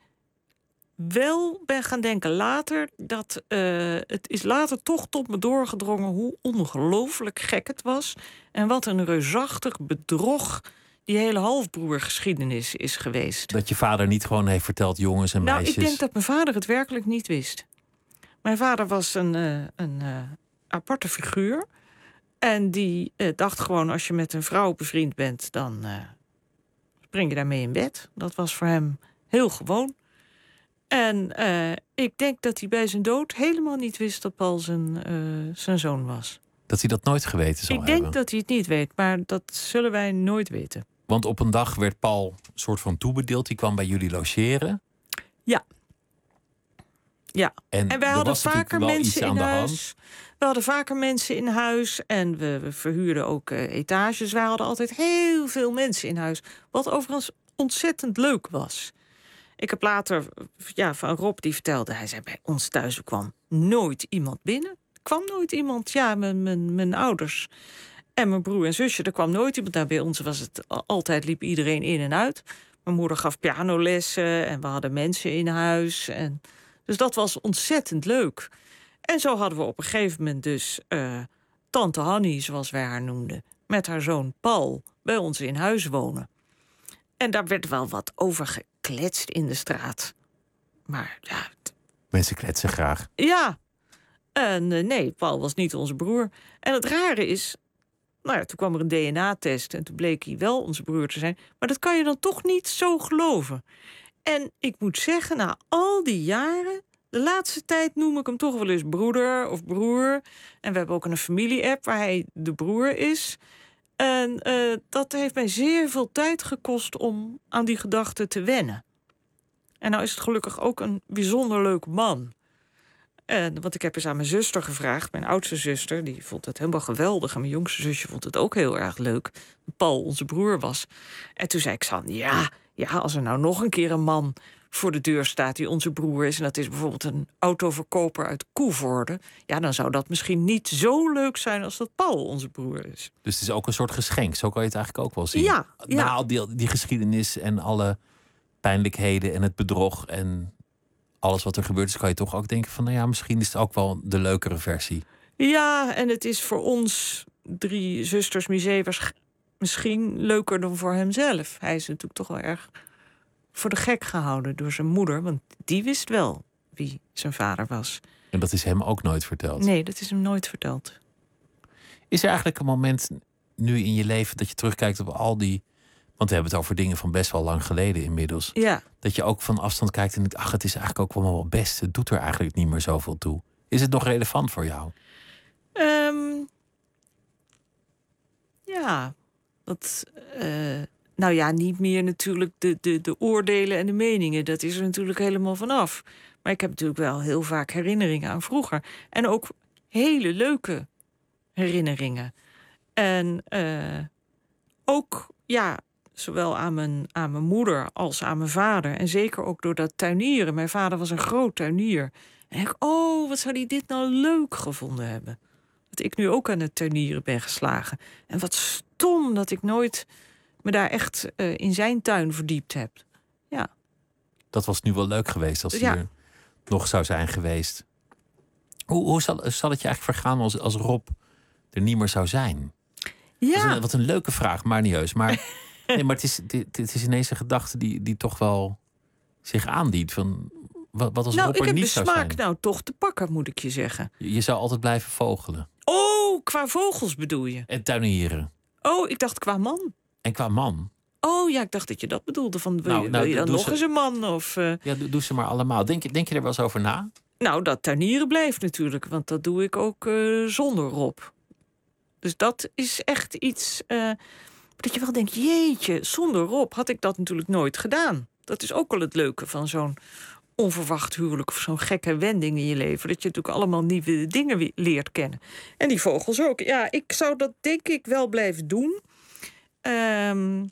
wel ben gaan denken later, dat uh, het is later toch tot me doorgedrongen hoe ongelooflijk gek het was. En wat een reusachtig bedrog die hele halfbroergeschiedenis is geweest. Dat je vader niet gewoon heeft verteld jongens en nou, meisjes? Nou, ik denk dat mijn vader het werkelijk niet wist. Mijn vader was een, uh, een uh, aparte figuur. En die uh, dacht gewoon, als je met een vrouw bevriend bent, dan uh, spring je daarmee in bed. Dat was voor hem heel gewoon. En uh, ik denk dat hij bij zijn dood helemaal niet wist dat Paul zijn, uh, zijn zoon was. Dat hij dat nooit geweten zou ik hebben? Ik denk dat hij het niet weet, maar dat zullen wij nooit weten. Want op een dag werd Paul een soort van toebedeeld. Die kwam bij jullie logeren. Ja. Ja, en, en wij hadden vaker mensen in huis. We hadden vaker mensen in huis en we, we verhuurden ook uh, etages. Wij hadden altijd heel veel mensen in huis. Wat overigens ontzettend leuk was. Ik heb later ja, van Rob die vertelde, hij zei bij ons thuis kwam nooit iemand binnen. Er kwam nooit iemand, ja, mijn, mijn, mijn ouders en mijn broer en zusje, er kwam nooit iemand. Nou, bij ons was het altijd, liep iedereen in en uit. Mijn moeder gaf pianolessen en we hadden mensen in huis. En, dus dat was ontzettend leuk. En zo hadden we op een gegeven moment dus uh, tante Hannie, zoals wij haar noemden, met haar zoon Paul bij ons in huis wonen. En daar werd wel wat over gekletst in de straat. Maar ja... Mensen kletsen graag. Ja. En uh, nee, Paul was niet onze broer. En het rare is... Nou ja, toen kwam er een D N A-test en toen bleek hij wel onze broer te zijn. Maar dat kan je dan toch niet zo geloven. En ik moet zeggen, na al die jaren... De laatste tijd noem ik hem toch wel eens broeder of broer. En we hebben ook een familie-app waar hij de broer is... En uh, dat heeft mij zeer veel tijd gekost om aan die gedachte te wennen. En nou is het gelukkig ook een bijzonder leuk man. En, want ik heb eens aan mijn zuster gevraagd, mijn oudste zuster... die vond het helemaal geweldig en mijn jongste zusje vond het ook heel erg leuk. Paul onze broer was. En toen zei ik zo, ja, ja, als er nou nog een keer een man voor de deur staat die onze broer is... en dat is bijvoorbeeld een autoverkoper uit Koevoorde... ja, dan zou dat misschien niet zo leuk zijn als dat Paul onze broer is. Dus het is ook een soort geschenk, zo kan je het eigenlijk ook wel zien. Ja, Na ja. al die, die geschiedenis en alle pijnlijkheden en het bedrog... en alles wat er gebeurd is, kan je toch ook denken van... nou ja, misschien is het ook wel de leukere versie. Ja, en het is voor ons drie zusters Misé misschien leuker dan voor hemzelf. Hij is natuurlijk toch wel erg... voor de gek gehouden door zijn moeder. Want die wist wel wie zijn vader was. En dat is hem ook nooit verteld? Nee, dat is hem nooit verteld. Is er eigenlijk een moment nu in je leven dat je terugkijkt op al die... want we hebben het over dingen van best wel lang geleden inmiddels. Ja. Dat je ook van afstand kijkt en denkt... ach, het is eigenlijk ook wel best. Het doet er eigenlijk niet meer zoveel toe. Is het nog relevant voor jou? Um, ja, dat... Uh... Nou ja, niet meer natuurlijk de, de, de oordelen en de meningen. Dat is er natuurlijk helemaal vanaf. Maar ik heb natuurlijk wel heel vaak herinneringen aan vroeger. En ook hele leuke herinneringen. En uh, ook, ja, zowel aan mijn, aan mijn moeder als aan mijn vader. En zeker ook door dat tuinieren. Mijn vader was een groot tuinier. En ik, oh, wat zou hij dit nou leuk gevonden hebben. Dat ik nu ook aan het tuinieren ben geslagen. En wat stom dat ik nooit... me daar echt uh, in zijn tuin verdiept hebt. Ja. Dat was nu wel leuk geweest als hij ja. er nog zou zijn geweest. Hoe, hoe zal, zal het je eigenlijk vergaan als, als Rob er niet meer zou zijn? Ja. Een, wat een leuke vraag, maar niet heus. Maar, nee, maar het, is, het, het is ineens een gedachte die, die toch wel zich aandient. Van, wat, wat als nou, Rob er niet zou zijn? ik heb de smaak nou toch te pakken, moet ik je zeggen. Je, je zou altijd blijven vogelen. Oh, qua vogels bedoel je? En tuinieren. Oh, ik dacht qua man. En qua man? Oh ja, ik dacht dat je dat bedoelde. Van, wil, Nou, je, nou, wil je dan doe nog ze- eens een man? Of, uh... Ja, doe, doe ze maar allemaal. Denk, je- denk je er wel eens over na? Nou, dat tuinieren blijft natuurlijk. Want dat doe ik ook uh, zonder Rob. Dus dat is echt iets... Uh, dat je wel denkt, jeetje, zonder Rob had ik dat natuurlijk nooit gedaan. Dat is ook wel het leuke van zo'n onverwacht huwelijk... of zo'n gekke wending in je leven. Dat je natuurlijk allemaal nieuwe dingen leert kennen. En die vogels ook. Ja, ik zou dat denk ik wel blijven doen. Um,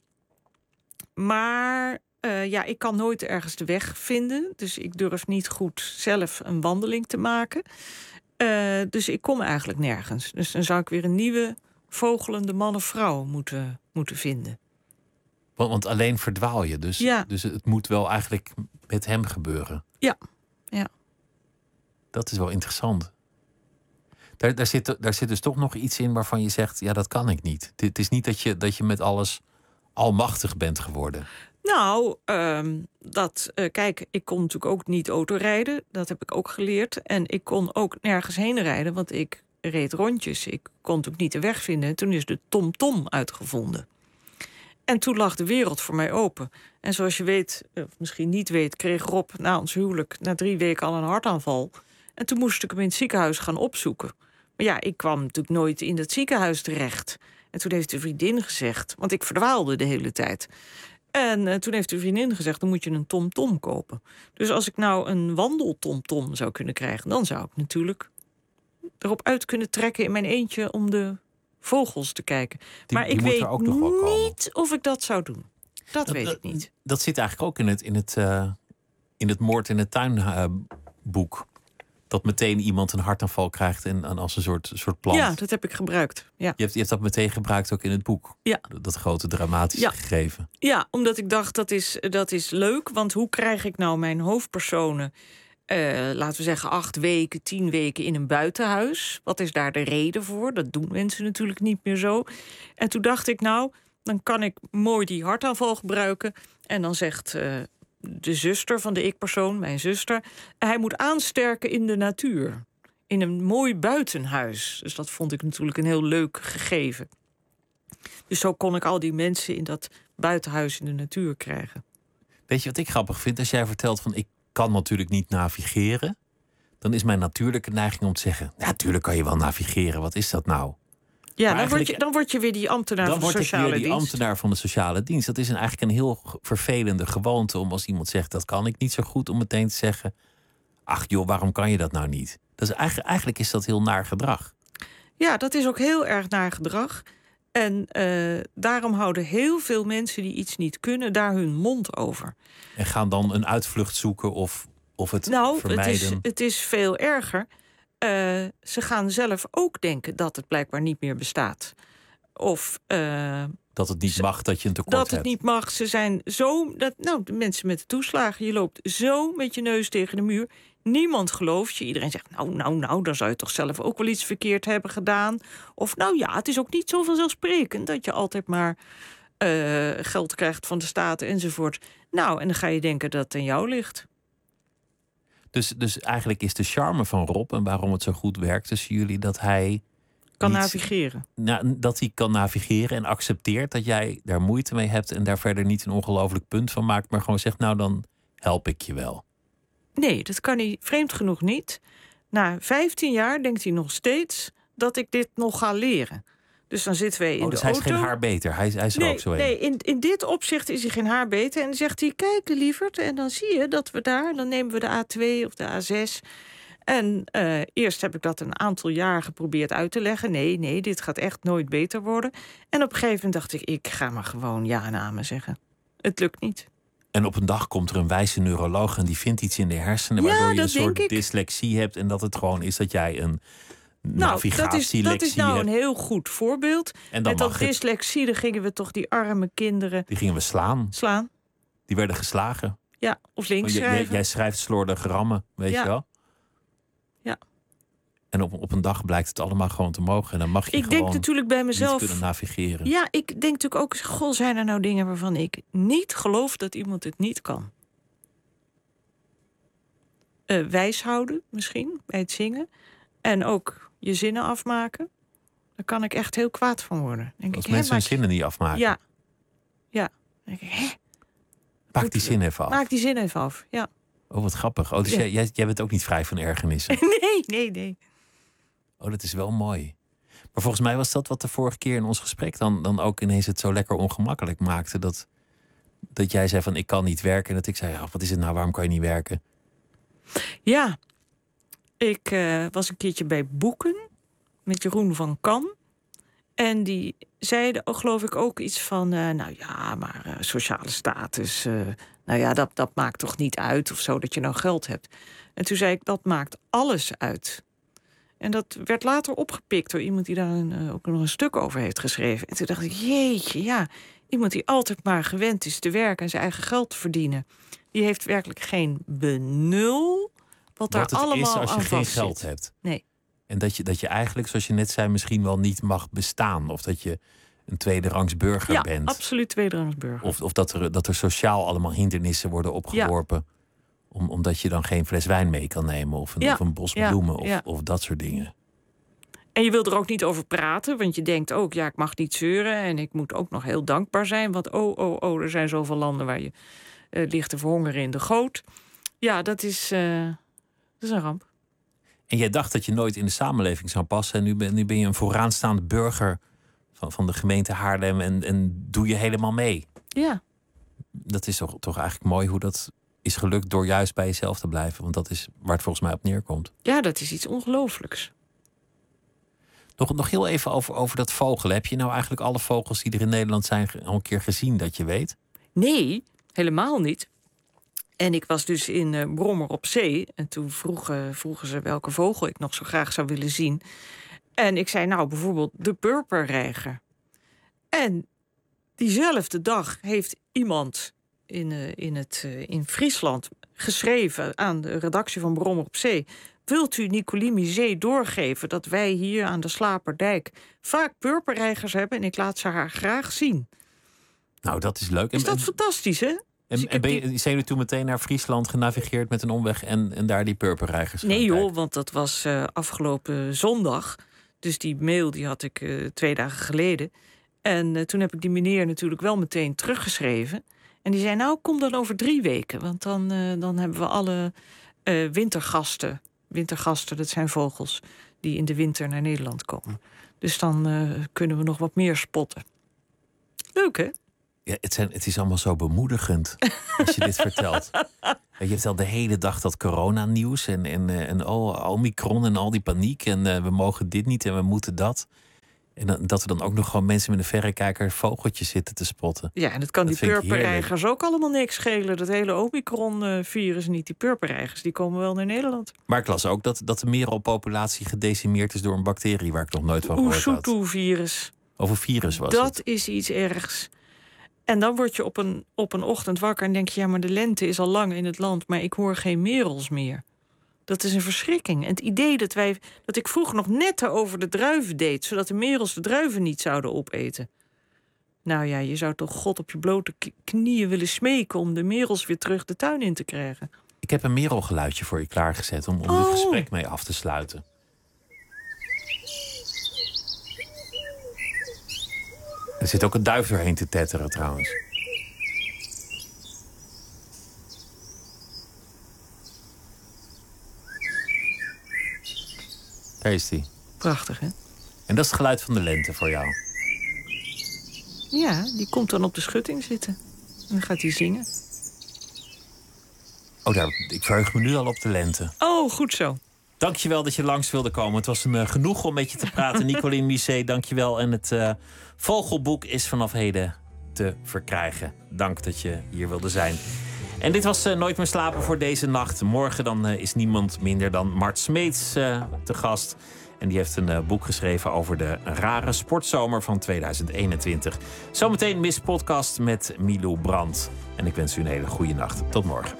maar uh, ja, ik kan nooit ergens de weg vinden. Dus ik durf niet goed zelf een wandeling te maken. Uh, dus ik kom eigenlijk nergens. Dus dan zou ik weer een nieuwe vogelende man of vrouw moeten, moeten vinden. Want, want alleen verdwaal je. Dus, ja. dus het moet wel eigenlijk met hem gebeuren. Ja, ja. Dat is wel interessant. Daar, daar, zit, daar zit dus toch nog iets in waarvan je zegt... ja, dat kan ik niet. Het is niet dat je, dat je met alles almachtig bent geworden. Nou, um, dat, uh, kijk, ik kon natuurlijk ook niet autorijden. Dat heb ik ook geleerd. En ik kon ook nergens heen rijden, want ik reed rondjes. Ik kon natuurlijk niet de weg vinden. En toen is de TomTom uitgevonden. En toen lag de wereld voor mij open. En zoals je weet, of misschien niet weet... kreeg Rob na ons huwelijk na drie weken al een hartaanval. En toen moest ik hem in het ziekenhuis gaan opzoeken. Maar ja, ik kwam natuurlijk nooit in dat ziekenhuis terecht. En toen heeft de vriendin gezegd... want ik verdwaalde de hele tijd... En uh, toen heeft de vriendin gezegd, dan moet je een TomTom kopen. Dus als ik nou een wandeltomtom zou kunnen krijgen... dan zou ik natuurlijk erop uit kunnen trekken in mijn eentje... om de vogels te kijken. Die, maar die ik moet weet er ook nog wel komen. niet of ik dat zou doen. Dat, dat weet dat, ik niet. Dat zit eigenlijk ook in het, in het, uh, in het moord in de tuin uh, boek. Dat meteen iemand een hartaanval krijgt en, en als een soort, soort plant. Ja, dat heb ik gebruikt. Ja. Je, hebt, je hebt dat meteen gebruikt ook in het boek. Ja. Dat, dat grote dramatische ja. gegeven. Ja, omdat ik dacht, dat is, dat is leuk. Want hoe krijg ik nou mijn hoofdpersonen... Uh, laten we zeggen acht weken, tien weken in een buitenhuis? Wat is daar de reden voor? Dat doen mensen natuurlijk niet meer zo. En toen dacht ik, nou, dan kan ik mooi die hartaanval gebruiken. En dan zegt... Uh, de zuster van de ik-persoon, mijn zuster... hij moet aansterken in de natuur. In een mooi buitenhuis. Dus dat vond ik natuurlijk een heel leuk gegeven. Dus zo kon ik al die mensen in dat buitenhuis in de natuur krijgen. Weet je wat ik grappig vind? Als jij vertelt van ik kan natuurlijk niet navigeren... dan is mijn natuurlijke neiging om te zeggen... ja, natuurlijk kan je wel navigeren. Wat is dat nou? Ja, dan word, je, dan word je weer die ambtenaar van de sociale dienst. Dan word ik weer die ambtenaar van de sociale dienst. Dat is een, eigenlijk een heel vervelende gewoonte om als iemand zegt... dat kan ik niet zo goed, om meteen te zeggen... ach joh, waarom kan je dat nou niet? Dat is eigenlijk, eigenlijk is dat heel naar gedrag. Ja, dat is ook heel erg naar gedrag. En uh, daarom houden heel veel mensen die iets niet kunnen... daar hun mond over. En gaan dan een uitvlucht zoeken of, of het nou, vermijden? Het is, het is veel erger... Uh, ze gaan zelf ook denken dat het blijkbaar niet meer bestaat. Of... Uh, dat het niet ze, mag dat je een tekort hebt. Dat hebt. het niet mag. Ze zijn zo... Dat, nou, de mensen met de toeslagen, je loopt zo met je neus tegen de muur. Niemand gelooft je. Iedereen zegt, nou, nou, nou, dan zou je toch zelf ook wel iets verkeerd hebben gedaan. Of nou ja, het is ook niet zo vanzelfsprekend... dat je altijd maar uh, geld krijgt van de staat enzovoort. Nou, en dan ga je denken dat het aan jou ligt. Dus, dus eigenlijk is de charme van Rob en waarom het zo goed werkt tussen jullie... dat hij... kan niet, navigeren. Nou, dat hij kan navigeren en accepteert dat jij daar moeite mee hebt... en daar verder niet een ongelooflijk punt van maakt... maar gewoon zegt, nou dan help ik je wel. Nee, dat kan hij vreemd genoeg niet. Na vijftien jaar denkt hij nog steeds dat ik dit nog ga leren. Dus dan zitten wij in oh, dus de hij auto. is geen haar beter, hij, hij is er nee, ook zo een. Nee, in, in dit opzicht is hij geen haar beter. En dan zegt hij, kijk lieverd, en dan zie je dat we daar... dan nemen we de A twee of de A zes... En uh, eerst heb ik dat een aantal jaar geprobeerd uit te leggen. Nee, nee, dit gaat echt nooit beter worden. En op een gegeven moment dacht ik, ik ga maar gewoon ja en amen zeggen. Het lukt niet. En op een dag komt er een wijze neuroloog en die vindt iets in de hersenen... Ja, waardoor je dat een soort denk ik. dyslexie hebt... en dat het gewoon is dat jij een nou, navigatielectie dat is, dat is nou hebt. een heel goed voorbeeld. En dan Met dat mag het. dyslexie, dan gingen we toch die arme kinderen Die gingen we slaan. slaan. Die werden geslagen. Ja, of links Jij, jij, schrijven. jij schrijft slordige rammen, weet Ja. je wel? Ja. En op, op een dag blijkt het allemaal gewoon te mogen. En dan mag je Ik gewoon denk natuurlijk bij niet mezelf... kunnen navigeren. Ja, ik denk natuurlijk ook... Goh, zijn er nou dingen waarvan ik niet geloof dat iemand het niet kan? Uh, wijs houden, misschien, bij het zingen. En ook je zinnen afmaken. Daar kan ik echt heel kwaad van worden. Denk Als ik, mensen hè, hun zinnen niet afmaken. Ja. Ja. Dan denk ik, hè? Maak die zin even af. Maak die zin even af, ja. Oh, wat grappig. Oh, dus Ja. jij, jij, jij bent ook niet vrij van ergernissen? Nee, nee, nee. Oh, dat is wel mooi. Maar volgens mij was dat wat de vorige keer in ons gesprek dan, dan ook ineens het zo lekker ongemakkelijk maakte. Dat, dat jij zei van ik kan niet werken. En dat ik zei, ja, wat is het nou, waarom kan je niet werken? Ja, ik uh, was een keertje bij Boeken met Jeroen van Kam. En die zeiden, oh, geloof ik, ook iets van... Uh, nou ja, maar uh, sociale status... Uh, nou ja, dat, dat maakt toch niet uit of zo dat je nou geld hebt. En toen zei ik, dat maakt alles uit. En dat werd later opgepikt door iemand die daar een, uh, ook nog een stuk over heeft geschreven. En toen dacht ik, jeetje, ja, iemand die altijd maar gewend is te werken en zijn eigen geld te verdienen, die heeft werkelijk geen benul wat daar allemaal is als je aan geen vast geld zit. hebt. Nee. En dat je, dat je eigenlijk, zoals je net zei, misschien wel niet mag bestaan. Of dat je een tweederangs burger Ja, bent. absoluut tweederangs burger. Of, of dat, er, dat er sociaal allemaal hindernissen worden opgeworpen. Ja. Om, omdat je dan geen fles wijn mee kan nemen. Of een, ja. of een bos ja. bloemen. Of, ja. of dat soort dingen. En je wil er ook niet over praten. Want je denkt ook, ja, ik mag niet zeuren. En ik moet ook nog heel dankbaar zijn. Want oh, oh, oh, er zijn zoveel landen waar je uh, ligt te verhongeren in de goot. Ja, dat is, uh, dat is een ramp. En jij dacht dat je nooit in de samenleving zou passen. En nu ben, nu ben je een vooraanstaande burger van, van de gemeente Haarlem. En, en doe je helemaal mee. Ja. Dat is toch, toch eigenlijk mooi hoe dat is gelukt door juist bij jezelf te blijven. Want dat is waar het volgens mij op neerkomt. Ja, dat is iets ongelooflijks. Nog, nog heel even over, over dat vogelen. Heb je nou eigenlijk alle vogels die er in Nederland zijn al een keer gezien dat je weet? Nee, helemaal niet. En ik was dus in uh, Brommer op Zee. En toen vroegen, vroegen ze welke vogel ik nog zo graag zou willen zien. En ik zei nou bijvoorbeeld de purperreiger. En diezelfde dag heeft iemand in, uh, in, het, uh, in Friesland geschreven aan de redactie van Brommer op Zee: wilt u Nicoline Misé doorgeven dat wij hier aan de Slaperdijk vaak purperreigers hebben en ik laat ze haar graag zien. Nou, dat is leuk. Is dat en, fantastisch, hè? En, Dus en ben je, die... zijn jullie toen meteen naar Friesland genavigeerd met een omweg en, en daar die purperreigers gaan Nee joh, kijken? want dat was uh, afgelopen zondag. Dus die mail die had ik uh, twee dagen geleden. En uh, toen heb ik die meneer natuurlijk wel meteen teruggeschreven. En die zei, nou, kom dan over drie weken. Want dan, uh, dan hebben we alle uh, wintergasten. Wintergasten, dat zijn vogels die in de winter naar Nederland komen. Dus dan uh, kunnen we nog wat meer spotten. Leuk, hè? Ja, het, zijn, het is allemaal zo bemoedigend als je dit vertelt. Je hebt al de hele dag dat coronanieuws en, en, en oh, Omicron en al die paniek. En uh, we mogen dit niet en we moeten dat. En dan, dat er dan ook nog gewoon mensen met een verrekijker vogeltjes zitten te spotten. Ja, en dat kan dat die purperreigers ook allemaal niks schelen. Dat hele Omicron-virus niet. Die purperreigers, die komen wel naar Nederland. Maar ik las ook dat, dat de merelpopulatie gedecimeerd is door een bacterie waar ik nog nooit van gehoord had. Oesoeto-virus. Over virus was dat het. Dat is iets ergs. En dan word je op een, op een ochtend wakker en denk je, ja, maar de lente is al lang in het land, maar ik hoor geen merels meer. Dat is een verschrikking. En het idee dat wij dat ik vroeger nog netten over de druiven deed, zodat de merels de druiven niet zouden opeten. Nou ja, je zou toch God op je blote knieën willen smeken om de merels weer terug de tuin in te krijgen. Ik heb een merelgeluidje voor je klaargezet om, om oh. dit gesprek mee af te sluiten. Er zit ook een duif doorheen te tetteren trouwens. Daar is die. Prachtig, hè? En dat is het geluid van de lente voor jou. Ja, die komt dan op de schutting zitten. En dan gaat hij zingen. Oh, daar, ik verheug me nu al op de lente. Oh, goed zo. Dankjewel dat je langs wilde komen. Het was een uh, genoeg om met je te praten. Nicoline Misé, dankjewel. En het uh, Vogelboek is vanaf heden te verkrijgen. Dank dat je hier wilde zijn. En dit was uh, Nooit meer slapen voor deze nacht. Morgen dan uh, is niemand minder dan Mart Smeets uh, te gast. En die heeft een uh, boek geschreven over de rare sportzomer van tweeduizend eenentwintig. Zometeen Miss Podcast met Milou Brandt. En ik wens u een hele goede nacht. Tot morgen.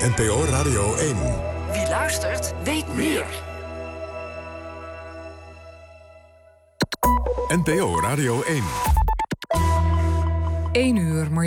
N P O Radio één. Wie luistert, weet meer. N P O Radio één. één uur.